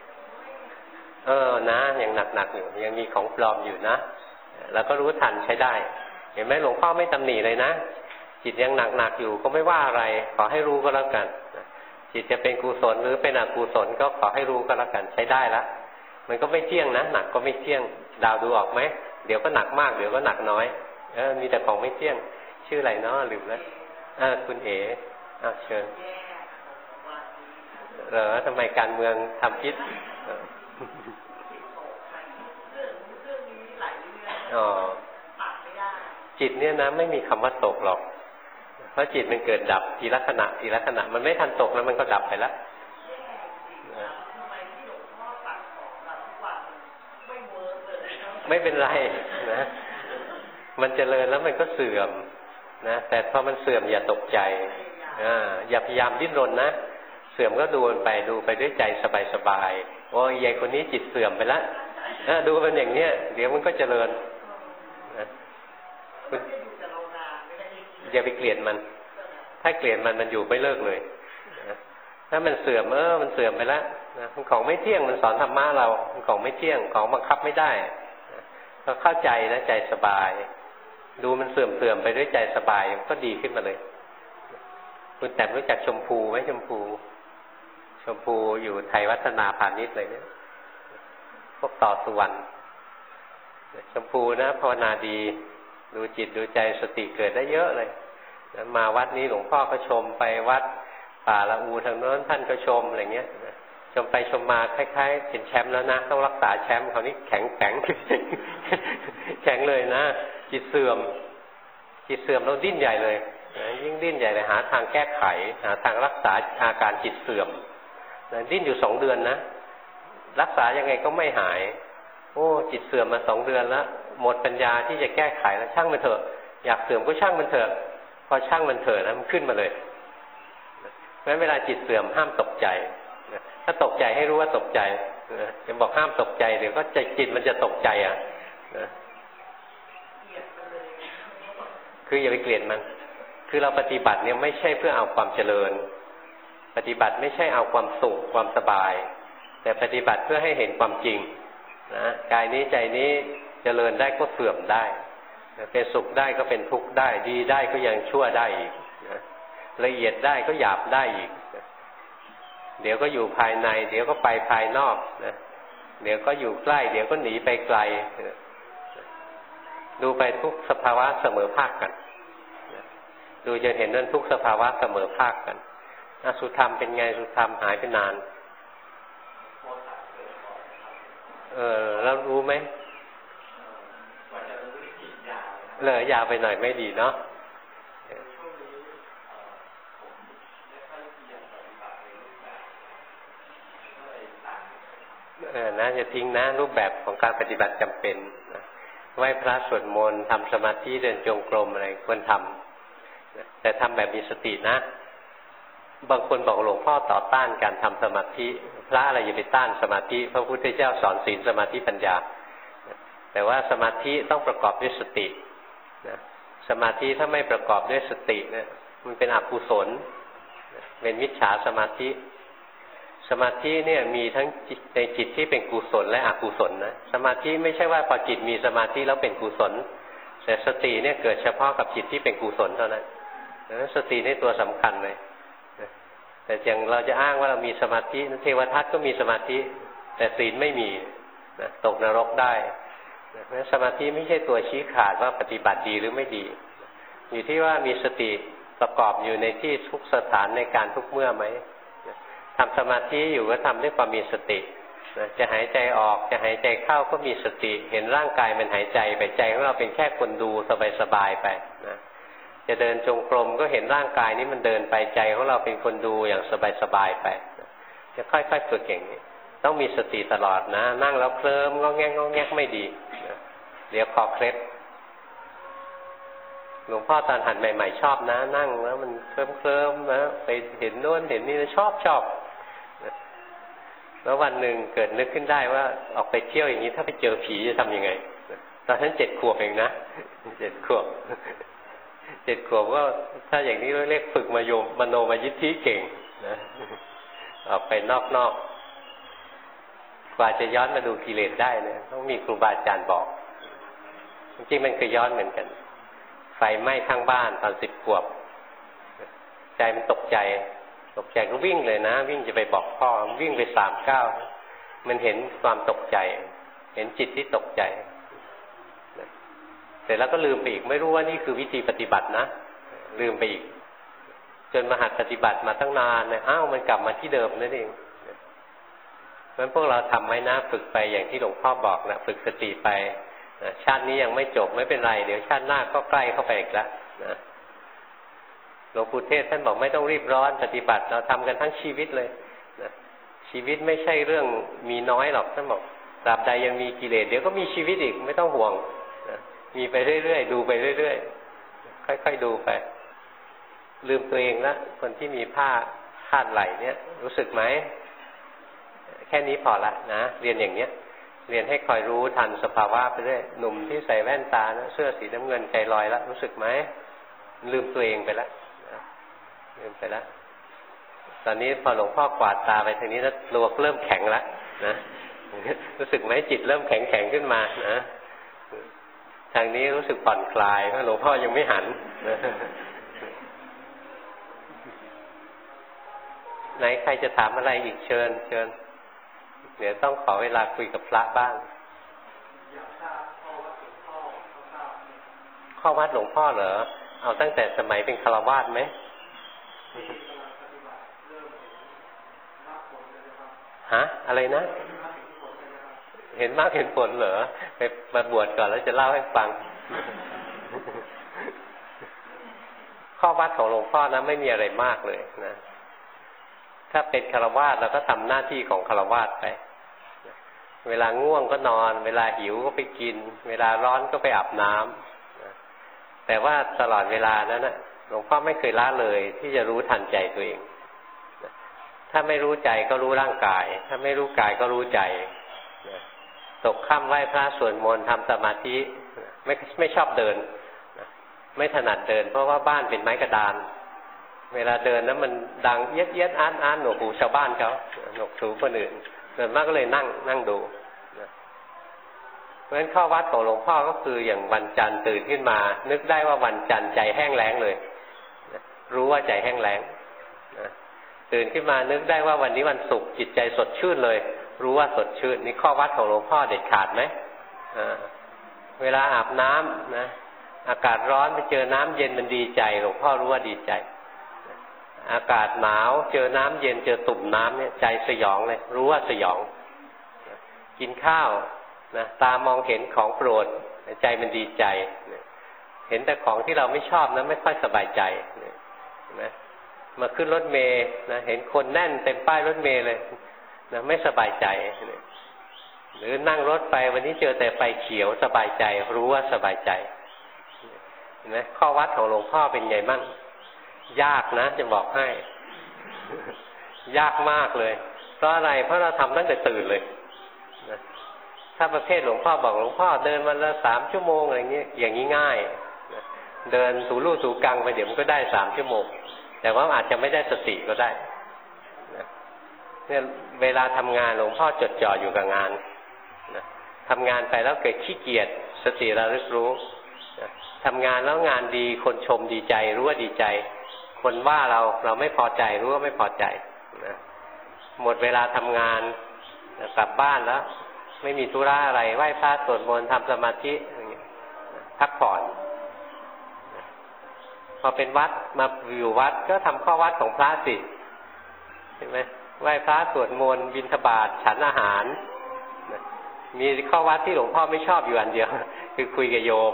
นะยังหนักอยู่ยังมีของปลอมอยู่นะแล้วก็รู้ทันใช้ได้เห็นไหมหลวงพ่อไม่ตำหนิเลยนะจิตยังหนักอยู่ก็ไม่ว่าอะไรขอให้รู้ก็แล้วกันจิตจะเป็นกุศลหรือเป็นอกุศลก็ขอให้รู้ก็แล้วกันใช้ได้ละมันก็ไม่เที่ยงนะหนักก็ไม่เที่ยงดาวดูออกไหมเดี๋ยวก็หนักมากเดี๋ยวก็หนักน้อยมีแต่ของไม่เที่ยงชื่ออะไรเนาะลืมแล้วคุณเอ๋เชิญเหรอทำไมการเมืองทำพิษจิตเนี่ยนะไม่มีคำว่าตกหรอกเพราะจิตมันเกิดดับทีละขณะมันไม่ทันตกแล้วมันก็ดับไปแล้วไม่เป็นไรนะมันเจริญแล้วมันก็เสื่อมนะแต่พอมันเสื่อมอย่าตกใจอย่าพยายามดิ้นรนนะเสื่อมก็ดูไปด้วยใจสบายๆโอ้ยยายคนนี้จิตเสื่อมไปแล้วดูมันอย่างเนี้ยเดี๋ยวมันก็เจริญนะอย่าไปเกลียดมันถ้าเกลียดมันอยู่ไม่เลิกเลยนะถ้ามันเสื่อมมันเสื่อมไปแล้วนะมันของไม่เที่ยงมันสอนธรรมะเรามันของไม่เที่ยงของบังคับไม่ได้ก็เข้าใจนะใจสบายดูมันเสื่อมไปด้วยใจสบายก็ดีขึ้นมาเลยคุณแต้มรู้จักชมพูไหมชมพูอยู่ไทยวัฒนาพาณิชย์เลยเนี่ยพวกต่อสุวรรณชมพูนะภาวนาดีดูจิตดูใจสติเกิดได้เยอะเลยมาวัดนี้หลวงพ่อก็ชมไปวัดป่าละอูทางโน้นท่านก็ชมอะไรเงี้ยชมไปชมมาคล้ายๆเป็นแชมป์แล้วนะต้องรักษาแชมป์เขานี่แข็งแข็งเลยนะจิตเสื่อมแล้วดิ้นใหญ่เลยยิ่งดิ้นใหญ่เลยหาทางแก้ไขหาทางรักษาอาการจิตเสื่อมดิ้นอยู่2 เดือนนะรักษายังไงก็ไม่หายโอ้จิตเสื่อมมา2 เดือนแล้วหมดปัญญาที่จะแก้ไขแล้วช่างมันเถอะอยากเสื่อมก็ช่างมันเถอะพอช่างมันเถอะนะมันขึ้นมาเลยเพราะฉะนั้นเวลาจิตเสื่อมห้ามตกใจถ้าตกใจให้รู้ว่าตกใจจะบอกห้ามตกใจเดี๋ยวก็จิตมันจะตกใจคืออย่าไปเกลียดมันคือเราปฏิบัติเนี่ยไม่ใช่เพื่อเอาความเจริญปฏิบัติไม่ใช่เอาความสุขความสบายแต่ปฏิบัติเพื่อให้เห็นความจริงนะกายนี้ใจนี้เจริญได้ก็เสื่อมได้เป็นสุขได้ก็เป็นทุกข์ได้ดีได้ก็ยังชั่วได้อีกละเอียดได้ก็หยาบได้อีกเดี๋ยวก็อยู่ภายในเดี๋ยวก็ไปภายนอกนะเดี๋ยวก็อยู่ใกล้เดี๋ยวก็หนีไปไกลดูไปทุกสภาวะเสมอภาคกันดูจะเห็นว่าทุกสภาวะเสมอภาคกันสุธรรมเป็นไงสุธรรมหายไปนานแล้วรู้ไหมเลยยาวไปหน่อยไม่ดีเนาะนะอย่าทิ้งนะรูปแบบของการปฏิบัติจำเป็นไหว้พระสวดมนต์ทำสมาธิเดินจงกรมอะไรควรทำแต่ทำแบบมีสตินะบางคนบอกหลวงพ่อต่อต้านการทำสมาธิพระอะไรอย่าไปต้านสมาธิพระพุทธเจ้าสอนศีลสมาธิปัญญาแต่ว่าสมาธิต้องประกอบด้วยสติสมาธิถ้าไม่ประกอบด้วยสติเนี่ยมันเป็นอกุศลเป็นมิจฉาสมาธิสมาธิเนี่ยมีทั้งในจิตที่เป็นกุศลและอกุศลนะสมาธิไม่ใช่ว่าพอจิตมีสมาธิแล้วเป็นกุศลแต่สติเนี่ยเกิดเฉพาะกับจิตที่เป็นกุศลเท่านั้นสตินี่ตัวสำคัญเลยแต่อย่างเราจะอ้างว่าเรามีสมาธิเทวทัตก็มีสมาธิแต่ศีลไม่มีตกนรกได้เพราะสมาธิไม่ใช่ตัวชี้ขาดว่าปฏิบัติดีหรือไม่ดีอยู่ที่ว่ามีสติประกอบอยู่ในที่ทุกสถานในการทุกเมื่อไหมทำสมาธิอยู่ก็ทำด้วยความมีสติจะหายใจออกจะหายใจเข้าก็มีสติเห็นร่างกายมันหายใจไปใจของเราเป็นแค่คนดูสบายๆไปนะจะเดินจงกรมก็เห็นร่างกายนี้มันเดินไปใจของเราเป็นคนดูอย่างสบายๆไปจะค่อยๆฝึกอย่างนี้ต้องมีสติตลอดนะนั่งแล้วเคลิ้มงอแงงอแงกไม่ดีเดี๋ยวคอเคล็ดหลวงพ่อตอนหัดใหม่ๆชอบนะนั่งแล้วมันเคลิ้มๆนะไปเห็นโน่นเห็นนี่ชอบแล้ววันหนึ่งเกิดนึกขึ้นได้ว่าออกไปเที่ยวอย่างนี้ถ้าไปเจอผีจะทำยังไงตอนนั้น7 ขวบเองนะ7 ขวบก็ถ้าอย่างนี้เรียกฝึกมโนมยิทธิเก่งนะออกไปนอกกว่าจะย้อนมาดูกิเลสได้เนี่ยต้องมีครูบาอาจารย์บอกจริงๆมันเคยย้อนเหมือนกันไฟไหม้ข้างบ้านตอน10 ขวบใจมันตกใจก็วิ่งเลยนะวิ่งจะไปบอกพ่อวิ่งไป3 ก้าวมันเห็นความตกใจเห็นจิตที่ตกใจเสร็จแล้วก็ลืมไปอีกไม่รู้ว่านี่คือวิธีปฏิบัตินะลืมไปอีกจนมาหัดปฏิบัติมาตั้งนานเนี่ยมันกลับมาที่เดิมนั่นเองเพราะฉะนั้นพวกเราทำไว้นะฝึกไปอย่างที่หลวงพ่อบอกนะฝึกสติไปชาตินี้ยังไม่จบไม่เป็นไรเดี๋ยวชาติหน้าก็ใกล้เข้าไปอีกแล้วนะหลวงปู่เทศท่านบอกไม่ต้องรีบร้อนปฏิบัติเราทำกันทั้งชีวิตเลยนะชีวิตไม่ใช่เรื่องมีน้อยหรอกท่านบอกตราบใดยังมีกิเลสเดี๋ยวก็มีชีวิตอีกไม่ต้องห่วงนะมีไปเรื่อยๆดูไปเรื่อยๆค่อยๆดูไปลืมตัวเองละคนที่มีผ้าคาดไหล่เนี่ยรู้สึกไหมแค่นี้พอละนะเรียนอย่างเนี้ยเรียนให้คอยรู้ทันสภาวะไปเรื่อยหนุ่มที่ใส่แว่นตานะเสื้อสีน้ำเงินใจลอยแล้วรู้สึกไหมลืมตัวเองไปแล้วลืมไปแล้วตอนนี้พอหลวงพ่อกวาดตาไปทางนี้แล้วตัวเริ่มแข็งแล้วนะรู้สึกไหมจิตเริ่มแข็งขึ้นมานะทางนี้รู้สึกผ่อนคลายเพราะหลวงพ่อยังไม่หันนะไหนใครจะถามอะไรอีกเชิญเดี๋ยวต้องขอเวลาคุยกับพระบ้างข้อวัดหลวงพ่อเหรอเอาตั้งแต่สมัยเป็นฆราวาสไหมฮะอะไรนะเห็นมากเห็นผลเหรอไปมาบวชก่อนแล้วจะเล่าให้ฟังข้อวัดของหลวงพ่อนะไม่มีอะไรมากเลยนะถ้าเป็นฆราวาสเราก็ทำหน้าที่ของฆราวาสไปเวลาง่วงก็นอนเวลาหิวก็ไปกินเวลาร้อนก็ไปอาบน้ำแต่ว่าตลอดเวลานั้นนะหลวงพ่อไม่เคยละเลยที่จะรู้ทันใจตัวเองถ้าไม่รู้ใจก็รู้ร่างกายถ้าไม่รู้กายก็รู้ใจตกค่ำไหว้พระสวดมนต์ทำสมาธิไม่ชอบเดินไม่ถนัดเดินเพราะว่าบ้านเป็นไม้กระดานเวลาเดินนั้นมันดังเย็ดๆอ้านหนวกหูชาวบ้านเขาหนวกหูคนอื่นส่วนมากก็เลยนั่งดูเพราะฉะนั้นข้อวัดของหลวงพ่อก็คืออย่างวันจันทร์ตื่นขึ้นมานึกได้ว่าวันจันทร์ใจแห้งแล้งเลยรู้ว่าใจแห้งแล้งตื่นขึ้นมานึกได้ว่าวันนี้วันศุกร์จิตใจสดชื่นเลยรู้ว่าสดชื่นนี่ข้อวัดของหลวงพ่อเด็ดขาดไหมเวลาอาบน้ำนะอากาศร้อนไปเจอน้ำเย็นมันดีใจหลวงพ่อรู้ว่าดีใจอากาศหนาวเจอน้ำเย็นเจอตุ่มน้ำเนี่ยใจสยองเลยรู้ว่าสยองกินข้าวนะตามองเห็นของโปรดใจมันดีใจเห็นแต่ของที่เราไม่ชอบนะไม่ค่อยสบายใจนะมาขึ้นรถเมล์นะเห็นคนแน่นเต็มป้ายรถเมล์เลยนะไม่สบายใจหรือนั่งรถไปวันนี้เจอแต่ไฟเขียวสบายใจรู้ว่าสบายใจเห็นไหมข้อวัดของหลวงพ่อเป็นไงมั่งยากนะจะบอกให้ยากมากเลยเพราะอะไรเพราะเราทำตั้งแต่ตื่นเลยนะถ้าประเภทหลวงพ่อบอกหลวงพ่อเดินวันละ3 ชั่วโมงอะไรเงี้ยอย่างนี้ง่ายนะเดินถูลู่ถูกังไปเดี๋ยวมันก็ได้3 ชั่วโมงแต่ว่าอาจจะไม่ได้สติก็ได้นะเนี่ยเวลาทำงานหลวงพ่อจดจ่ออยู่กับงานนะทำงานไปแล้วเกิดขี้เกียจสติระลึกรู้นะทำงานแล้วงานดีคนชมดีใจรู้ว่าดีใจคนว่าเราไม่พอใจรู้ว่าไม่พอใจนะหมดเวลาทำงานนะกลับบ้านแล้วไม่มีธุระอะไรไหว้พระสวดมนต์ทำสมาธิพักผ่อนพอเป็นวัดมาอยู่วัดก็ทำข้อวัดของพระสิเห็นไหมไหว้พระสวดมนต์บิณฑบาตฉันอาหารมีข้อวัดที่หลวงพ่อไม่ชอบอยู่อันเดียวคือคุยกับโยม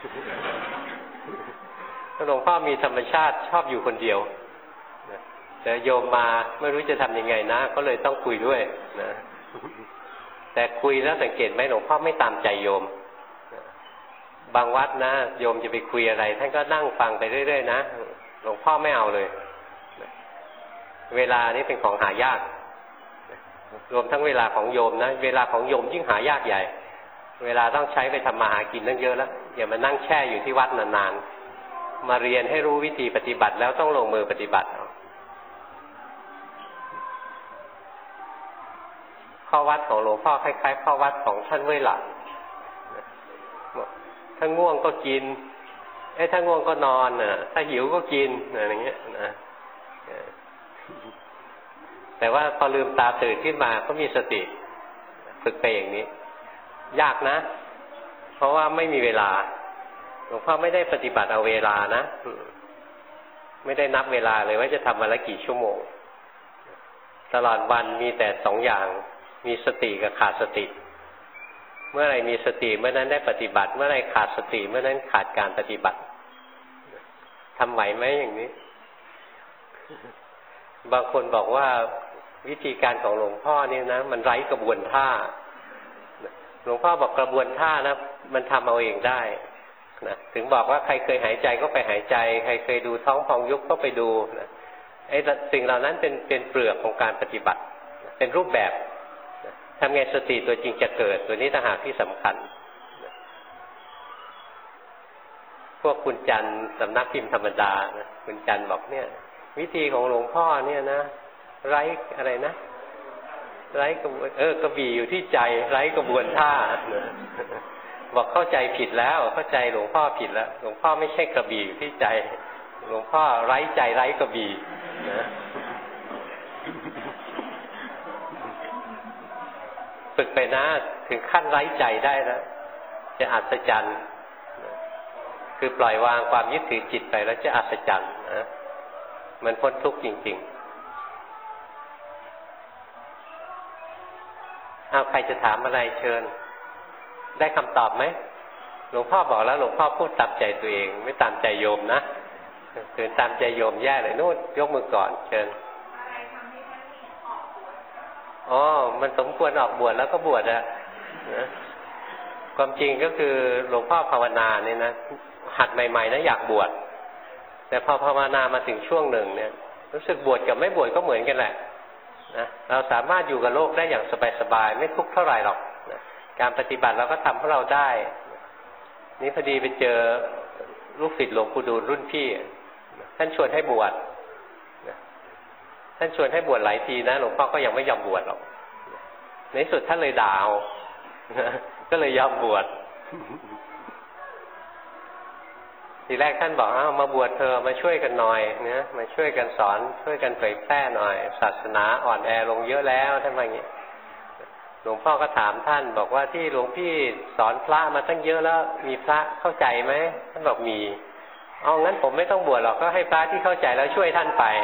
หลวงพ่อมีธรรมชาติชอบอยู่คนเดียวแต่โยมมาไม่รู้จะทำยังไงนะก็เลยต้องคุยด้วยนะแต่คุยแล้วสังเกตไหมหลวงพ่อไม่ตามใจโยมบางวัดนะโยมจะไปคุยอะไรท่านก็นั่งฟังไปเรื่อยๆนะหลวงพ่อไม่เอาเลยเวลานี้เป็นของหายากรวมทั้งเวลาของโยมนะเวลาของโยมยิ่งหายากใหญ่เวลาต้องใช้ไปทำมาหากินตั้งเยอะแล้วอย่ามานั่งแช่อยู่ที่วัดนานๆมาเรียนให้รู้วิธีปฏิบัติแล้วต้องลงมือปฏิบัติข้อวัดของหลวงพ่อคล้ายๆข้อวัดของท่านเว่ยหลังถ้าง่วงก็กินถ้าง่วงก็นอนถ้าหิวก็กินอย่างเงี้ยนะแต่ว่าพอลืมตาตื่นขึ้นมาก็มีสติฝึกไปอย่างนี้ยากนะเพราะว่าไม่มีเวลาหลวงพ่อไม่ได้ปฏิบัติเอาเวลานะไม่ได้นับเวลาเลยว่าจะทำวันละกี่ชั่วโมงตลอดวันมีแต่สองอย่างมีสติกับขาดสติเมื่อไรมีสติเมื่อนั้นได้ปฏิบัติเมื่อไรขาดสติเมื่อนั้นขาดการปฏิบัติทำไหวไหมอย่างนี้บางคนบอกว่าวิธีการของหลวงพ่อนี่นะมันไร้กระบวนท่าหลวงพ่อบอกกระบวนท่านะมันทำเอาเองได้นะถึงบอกว่าใครเคยหายใจก็ไปหายใจใครเคยดูท้องพองยุบก็ไปดูนะสิ่งเหล่านั้นเป็นเปลือกของการปฏิบัติเป็นรูปแบบทำไงสติตัวจริงจะเกิดตัวนี้ต่างหากที่สำคัญพวกคุณจันทร์สำนักพิมพ์ธรรมดานะคุณจันทร์บอกเนี่ยวิธีของหลวงพ่อเนี่ยนะไร้อะไรนะไร้กระบวนกระบี่อยู่ที่ใจไร้กระบวนท่าบอกเข้าใจผิดแล้วเข้าใจหลวงพ่อผิดแล้วหลวงพ่อไม่ใช่กระบี่อยู่ที่ใจหลวงพ่อไร้ใจไร้กระบี่นะฝึกไปนะถึงขั้นไร้ใจได้แล้วจะอัศจรรย์คือปล่อยวางความยึดถือจิตไปแล้วจะอัศจรรย์นะมันพ้นทุกข์จริงๆใครจะถามอะไรเชิญได้คำตอบไหมหลวงพ่อบอกแล้วหลวงพ่อพูดตามใจตัวเองไม่ตามใจโยมนะถึงตามใจโยมแย่เลยนู่นยกมือก่อนเชิญมันสมควรออกบวชแล้วก็บวชนะความจริงก็คือหลวงพ่อภาวนาเนี่ยนะหัดใหม่ๆนะอยากบวชแต่พอภาวนามาถึงช่วงหนึ่งเนี่ยรู้สึกบวชกับไม่บวชก็เหมือนกันแหละนะเราสามารถอยู่กับโลกได้อย่างสบายๆไม่ทุกข์เท่าไหร่หรอกนะการปฏิบัติเราก็ทำให้เราได้นี่พอดีไปเจอลูกศิษย์หลวงปู่ดูลรุ่นพี่ท่านชวนให้บวชท่านชวนให้บวชหลายทีนะหลวงพ่อก็ยังไม่ยอมบวชหรอกในสุดท่านเลยด่าก็เลยยอมบวชทีแรกท่านบอกมาบวชเธอมาช่วยกันหน่อยนะมาช่วยกันสอนช่วยกันเผยแพร่หน่อยศาสนาอ่อนแอลงเยอะแล้วท่านว่าอย่างนี้หลวงพ่อก็ถามท่านบอกว่าที่หลวงพี่สอนพระมาตั้งเยอะแล้วมีพระเข้าใจไหมท่านบอกมีงั้นผมไม่ต้องบวชหรอกก็ให้พระที่เข้าใจแล้วช่วยท่านไป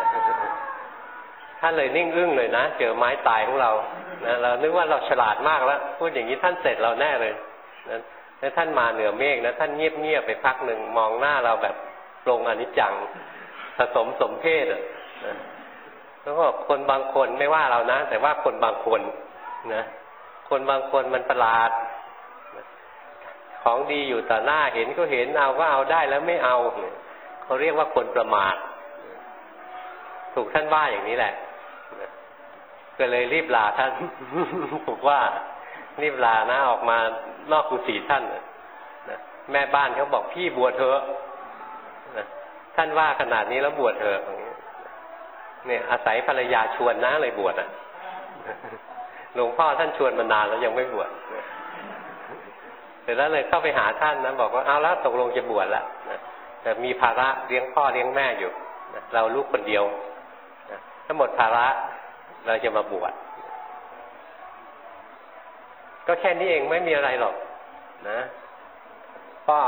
ท่านเลยนิ่งอึ้งเลยนะเจอไม้ตายของเรานะเรานึกว่าเราฉลาดมากแล้วพูดอย่างนี้ท่านเสร็จเราแน่เลยนะแล้วท่านมาเหนือเมฆนะท่านเงียบๆไปพักหนึ่งมองหน้าเราแบบปรงอนิจจังผสมสมเพศแล้วก็คนบางคนไม่ว่าเรานะแต่ว่าคนบางคนนะคนบางคนมันประหลาดของดีอยู่ต่อหน้าเห็นก็เห็นเอาก็เอาได้แล้วไม่เอาเขาเรียกว่าคนประมาทถูกท่านว่าอย่างนี้แหละก็เลยรีบลาท่านผมว่ารีบลานะออกมานอกกุฏิท่านนะแม่บ้านเขาบอกพี่บวชเถอะนะท่านว่าขนาดนี้แล้วบวชเถอะเนี่ยอาศัยภรรยาชวนนะเลยบวชหลวงพ่อท่านชวนมานานแล้วยังไม่บวชเสร็จแล้วเลยเข้าไปหาท่านนะบอกว่าเอาแล้วตกลงจะบวชแล้วแต่มีภาระเลี้ยงพ่อเลี้ยงแม่อยู่เราลูกคนเดียวถ้าหมดภาระเราจะมาบวชก็แค่นี้เองไม่มีอะไรหรอกนะก็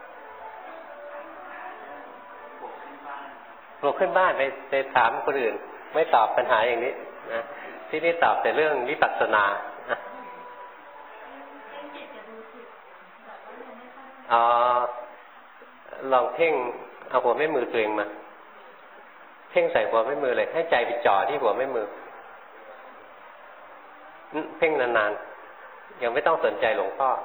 ปลุกขึ้นบ้านไปถามคนอื่นไม่ตอบปัญหาอย่างนี้นะที่นี่ตอบแต่เรื่องวิปัสสนาลองเพ่งเอาหัวแม่มือตัวเองมาเพ่งใส่หัวแม่มือเลยให้ใจไปจ่อที่หัวแม่มือเพ่งนานๆยังไม่ต้องสนใจหลวงพ่อ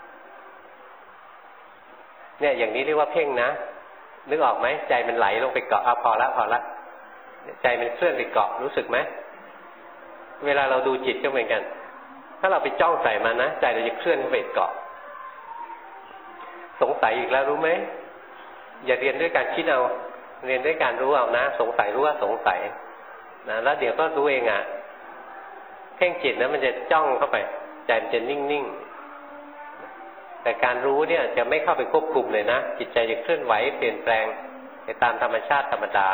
เนี่ยอย่างนี้เรียกว่าเพ่งนะนึกออกไหมใจมันไหลลงไปเกาะพอละใจมันเคลื่อนไปเกาะรู้สึกไหมเวลาเราดูจิตก็เหมือนกันถ้าเราไปจ้องใส่มันนะใจเราจะเคลื่อนไปเกาะสงสัยอีกแล้วรู้ไหมอย่าเรียนด้วยการคิดเอาเรียนด้วยการรู้เอานะสงสัยรู้ว่าสงสัยนะแล้วเดี๋ยวก็รู้เองอ่ะเพ่งจิตนะมันจะจ้องเข้าไปใจมันจะนิ่งๆแต่การรู้เนี่ยจะไม่เข้าไปควบคุมเลยนะจิตใจจะเคลื่อนไหวเปลี่ยนแปลงไปตามธรรมชาติธรรมดา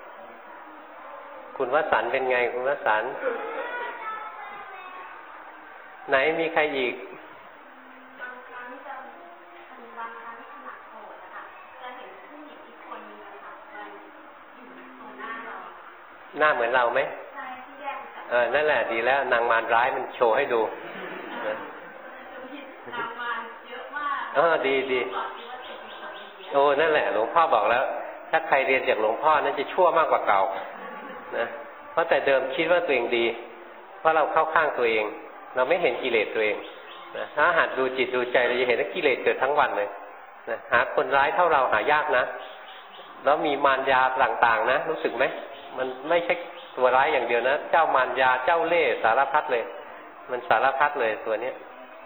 คุณวสันต์เป็นไงคุณวสันต์ไหนมีใครอีกหน้าเหมือนเราไหมใช่ที่แยกนั่นแหละดีแล้วนางมารร้ายมันโชว์ให้ดูนางมารเยอะมากดีโอ้นั่นแหละหลวงพ่อบอกแล้วถ้าใครเรียนจากหลวงพ่อนั้นจะชั่วมากกว่าเก่านะเพราะแต่เดิมคิดว่าตัวเองดีเพราะเราเข้าข้างตัวเองเราไม่เห็นกิเลสตัวเองนะถ้าหัดดูจิตดูใจเราจะเห็นว่ากิเลสเกิดทั้งวันเลยนะหาคนร้ายเท่าเราหายากนะแล้วมีมารยาต่างๆนะรู้สึกไหมมันไม่ใช่ตัวร้ายอย่างเดียวนะเจ้ามารยาเจ้าเล่ห์สารพัดเลยมันสารพัดเลยตัวเนี้ย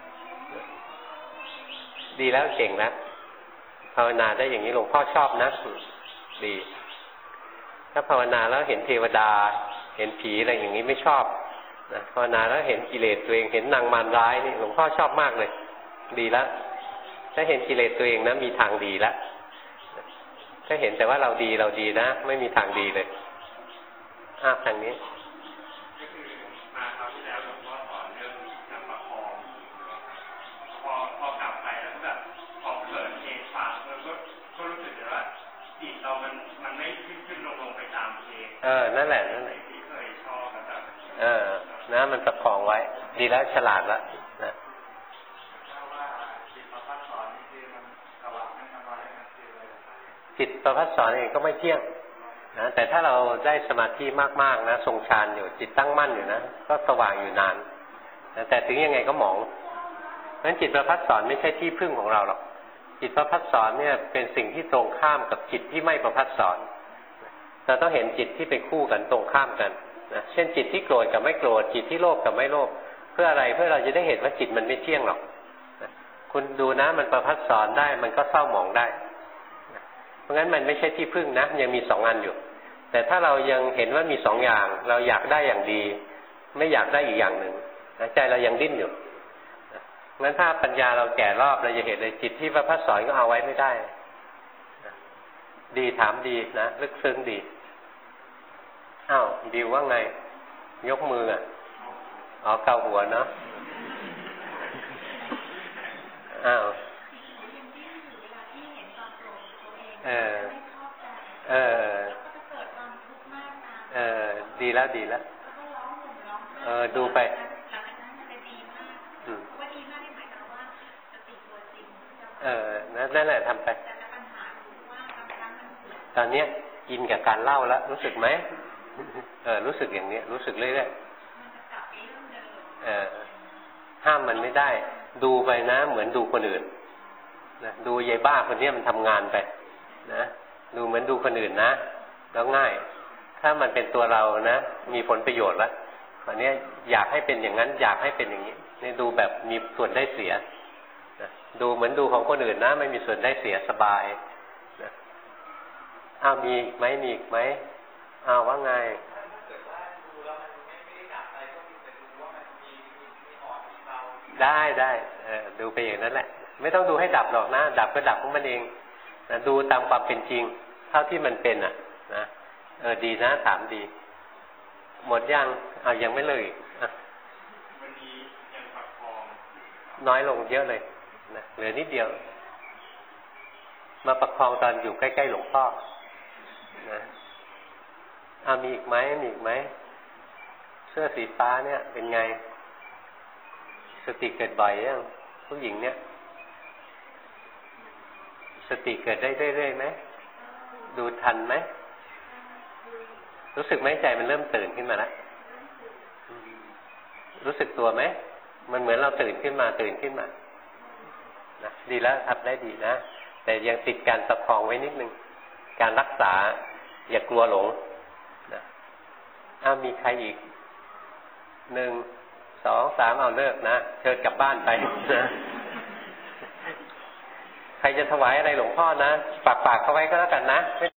ดีแล้วเก่งแล้วภาวนาได้อย่างนี้หลวงพ่อชอบนะดีถ้าภาวนาแล้วเห็นเทวดาเห็นผีอะไรอย่างนี้ไม่ชอบนะภาวนาแล้วเห็นกิเลสตัวเองเห็นนางมารร้ายนี่หลวงพ่อชอบมากเลยดีแล้วถ้าเห็นกิเลสตัวเองนะมีทางดีแล้วถ้าเห็นแต่ว่าเราดีนะไม่มีทางดีเลยทางนี้ก็คือมาคราวที่แล้วหลวงพ่อสอนเรื่องนำประคองพอกลับไปแล้วแบบพอเกิดเหตุฝากก็รู้สึกว่าจิตเรามันไม่ขึ้นลงไปตามเองนั่นแหละที่เคยชอบแบบนะมันประคองไว้ดีแล้วฉลาดแล้วนะถ้าว่าจิตประพัดสอนนี่คือมันกระวักไม่ทำอะไรมันคืออะไรจิตประพัดสอนเองก็ไม่เที่ยงนะแต่ถ้าเราได้สมาธิมากๆนะทรงฌานอยู่จิตตั้งมั่นอยู่นะก็สว่างอยู่นานนะแต่ถึงยังไงก็หมองเพราะฉะนั้นจิตประภัสสรไม่ใช่ที่พึ่งของเราหรอกจิตประภัสสรเนี่ยเป็นสิ่งที่ตรงข้ามกับจิตที่ไม่ประภัสสรเราต้องเห็นจิตที่เป็นคู่กันตรงข้ามกันนะเช่นจิตที่โกรธกับไม่โกรธจิตที่โลภกับไม่โลภเพื่ออะไรเพื่อเราจะได้เห็นว่าจิตมันไม่เที่ยงหรอกนะคุณดูนะมันประภัสสรได้มันก็เศร้าหมองได้เพราะงั้นมันไม่ใช่ที่พึ่งนะยังมี2 อันอยู่แต่ถ้าเรายังเห็นว่ามี2 อย่างเราอยากได้อย่างดีไม่อยากได้อีกอย่างหนึ่งใจเรายังดิ้นอยู่งั้นถ้าปัญญาเราแก่รอบเราจะเห็นเลยจิตที่ประภัสสรก็เอาไว้ไม่ได้ดีถามดีนะลึกซึ้งดีดิวว่าไงยกมือเกาหัวเนาะดีแล้วดูไปนั่นแหละทำไปตอนนี้อินกับการเล่าแล้วรู้สึกไหมรู้สึกอย่างนี้รู้สึกเรื่อยๆห้ามมันไม่ได้ดูไปนะเหมือนดูคนอื่นนะดูยายบ้าคนนี้มันทำงานไปนะดูเหมือนดูคนอื่นนะแล้วง่ายถ้ามันเป็นตัวเรานะมีผลประโยชน์แล้วอันนี้อยากให้เป็นอย่างนั้นอยากให้เป็นอย่างนี้นี่ดูแบบมีส่วนได้เสียนะดูเหมือนดูของคนอื่นนะไม่มีส่วนได้เสียสบายนะมีอีกไหมว่าไงได้ดูไปอย่างนั้นแหละไม่ต้องดูให้ดับหรอกนะดับก็ดับของมันเองนะดูตามความเป็นจริงเท่าที่มันเป็นนะดีนะถามดีหมดยังยังไม่เลยวันนี้ยังประคองน้อยลงเยอะเลยนะเหลือนิดเดียวมาประคองตอนอยู่ใกล้ๆหลวงพ่อนะมีอีกไหมมีอีกไหมเสื้อสีฟ้าเนี่ยเป็นไงสติเกิดบ่อยยังผู้หญิงเนี่ยสติเกิดได้เรื่อยๆไหมดูทันไหมรู้สึกไหมใจมันเริ่มตื่นขึ้นมาแล้วรู้สึกตัวไหมมันเหมือนเราตื่นขึ้นมานะดีแล้วทำได้ดีนะแต่ยังติดการประคองไว้นิดนึงการรักษาอย่ากลัวหลงนะมีใครอีก1 2 3เอาเลิกนะเชิญกลับบ้านไปนะใครจะถวายอะไรหลวงพ่อนะฝากเขาไว้ก็แล้วกันนะไม่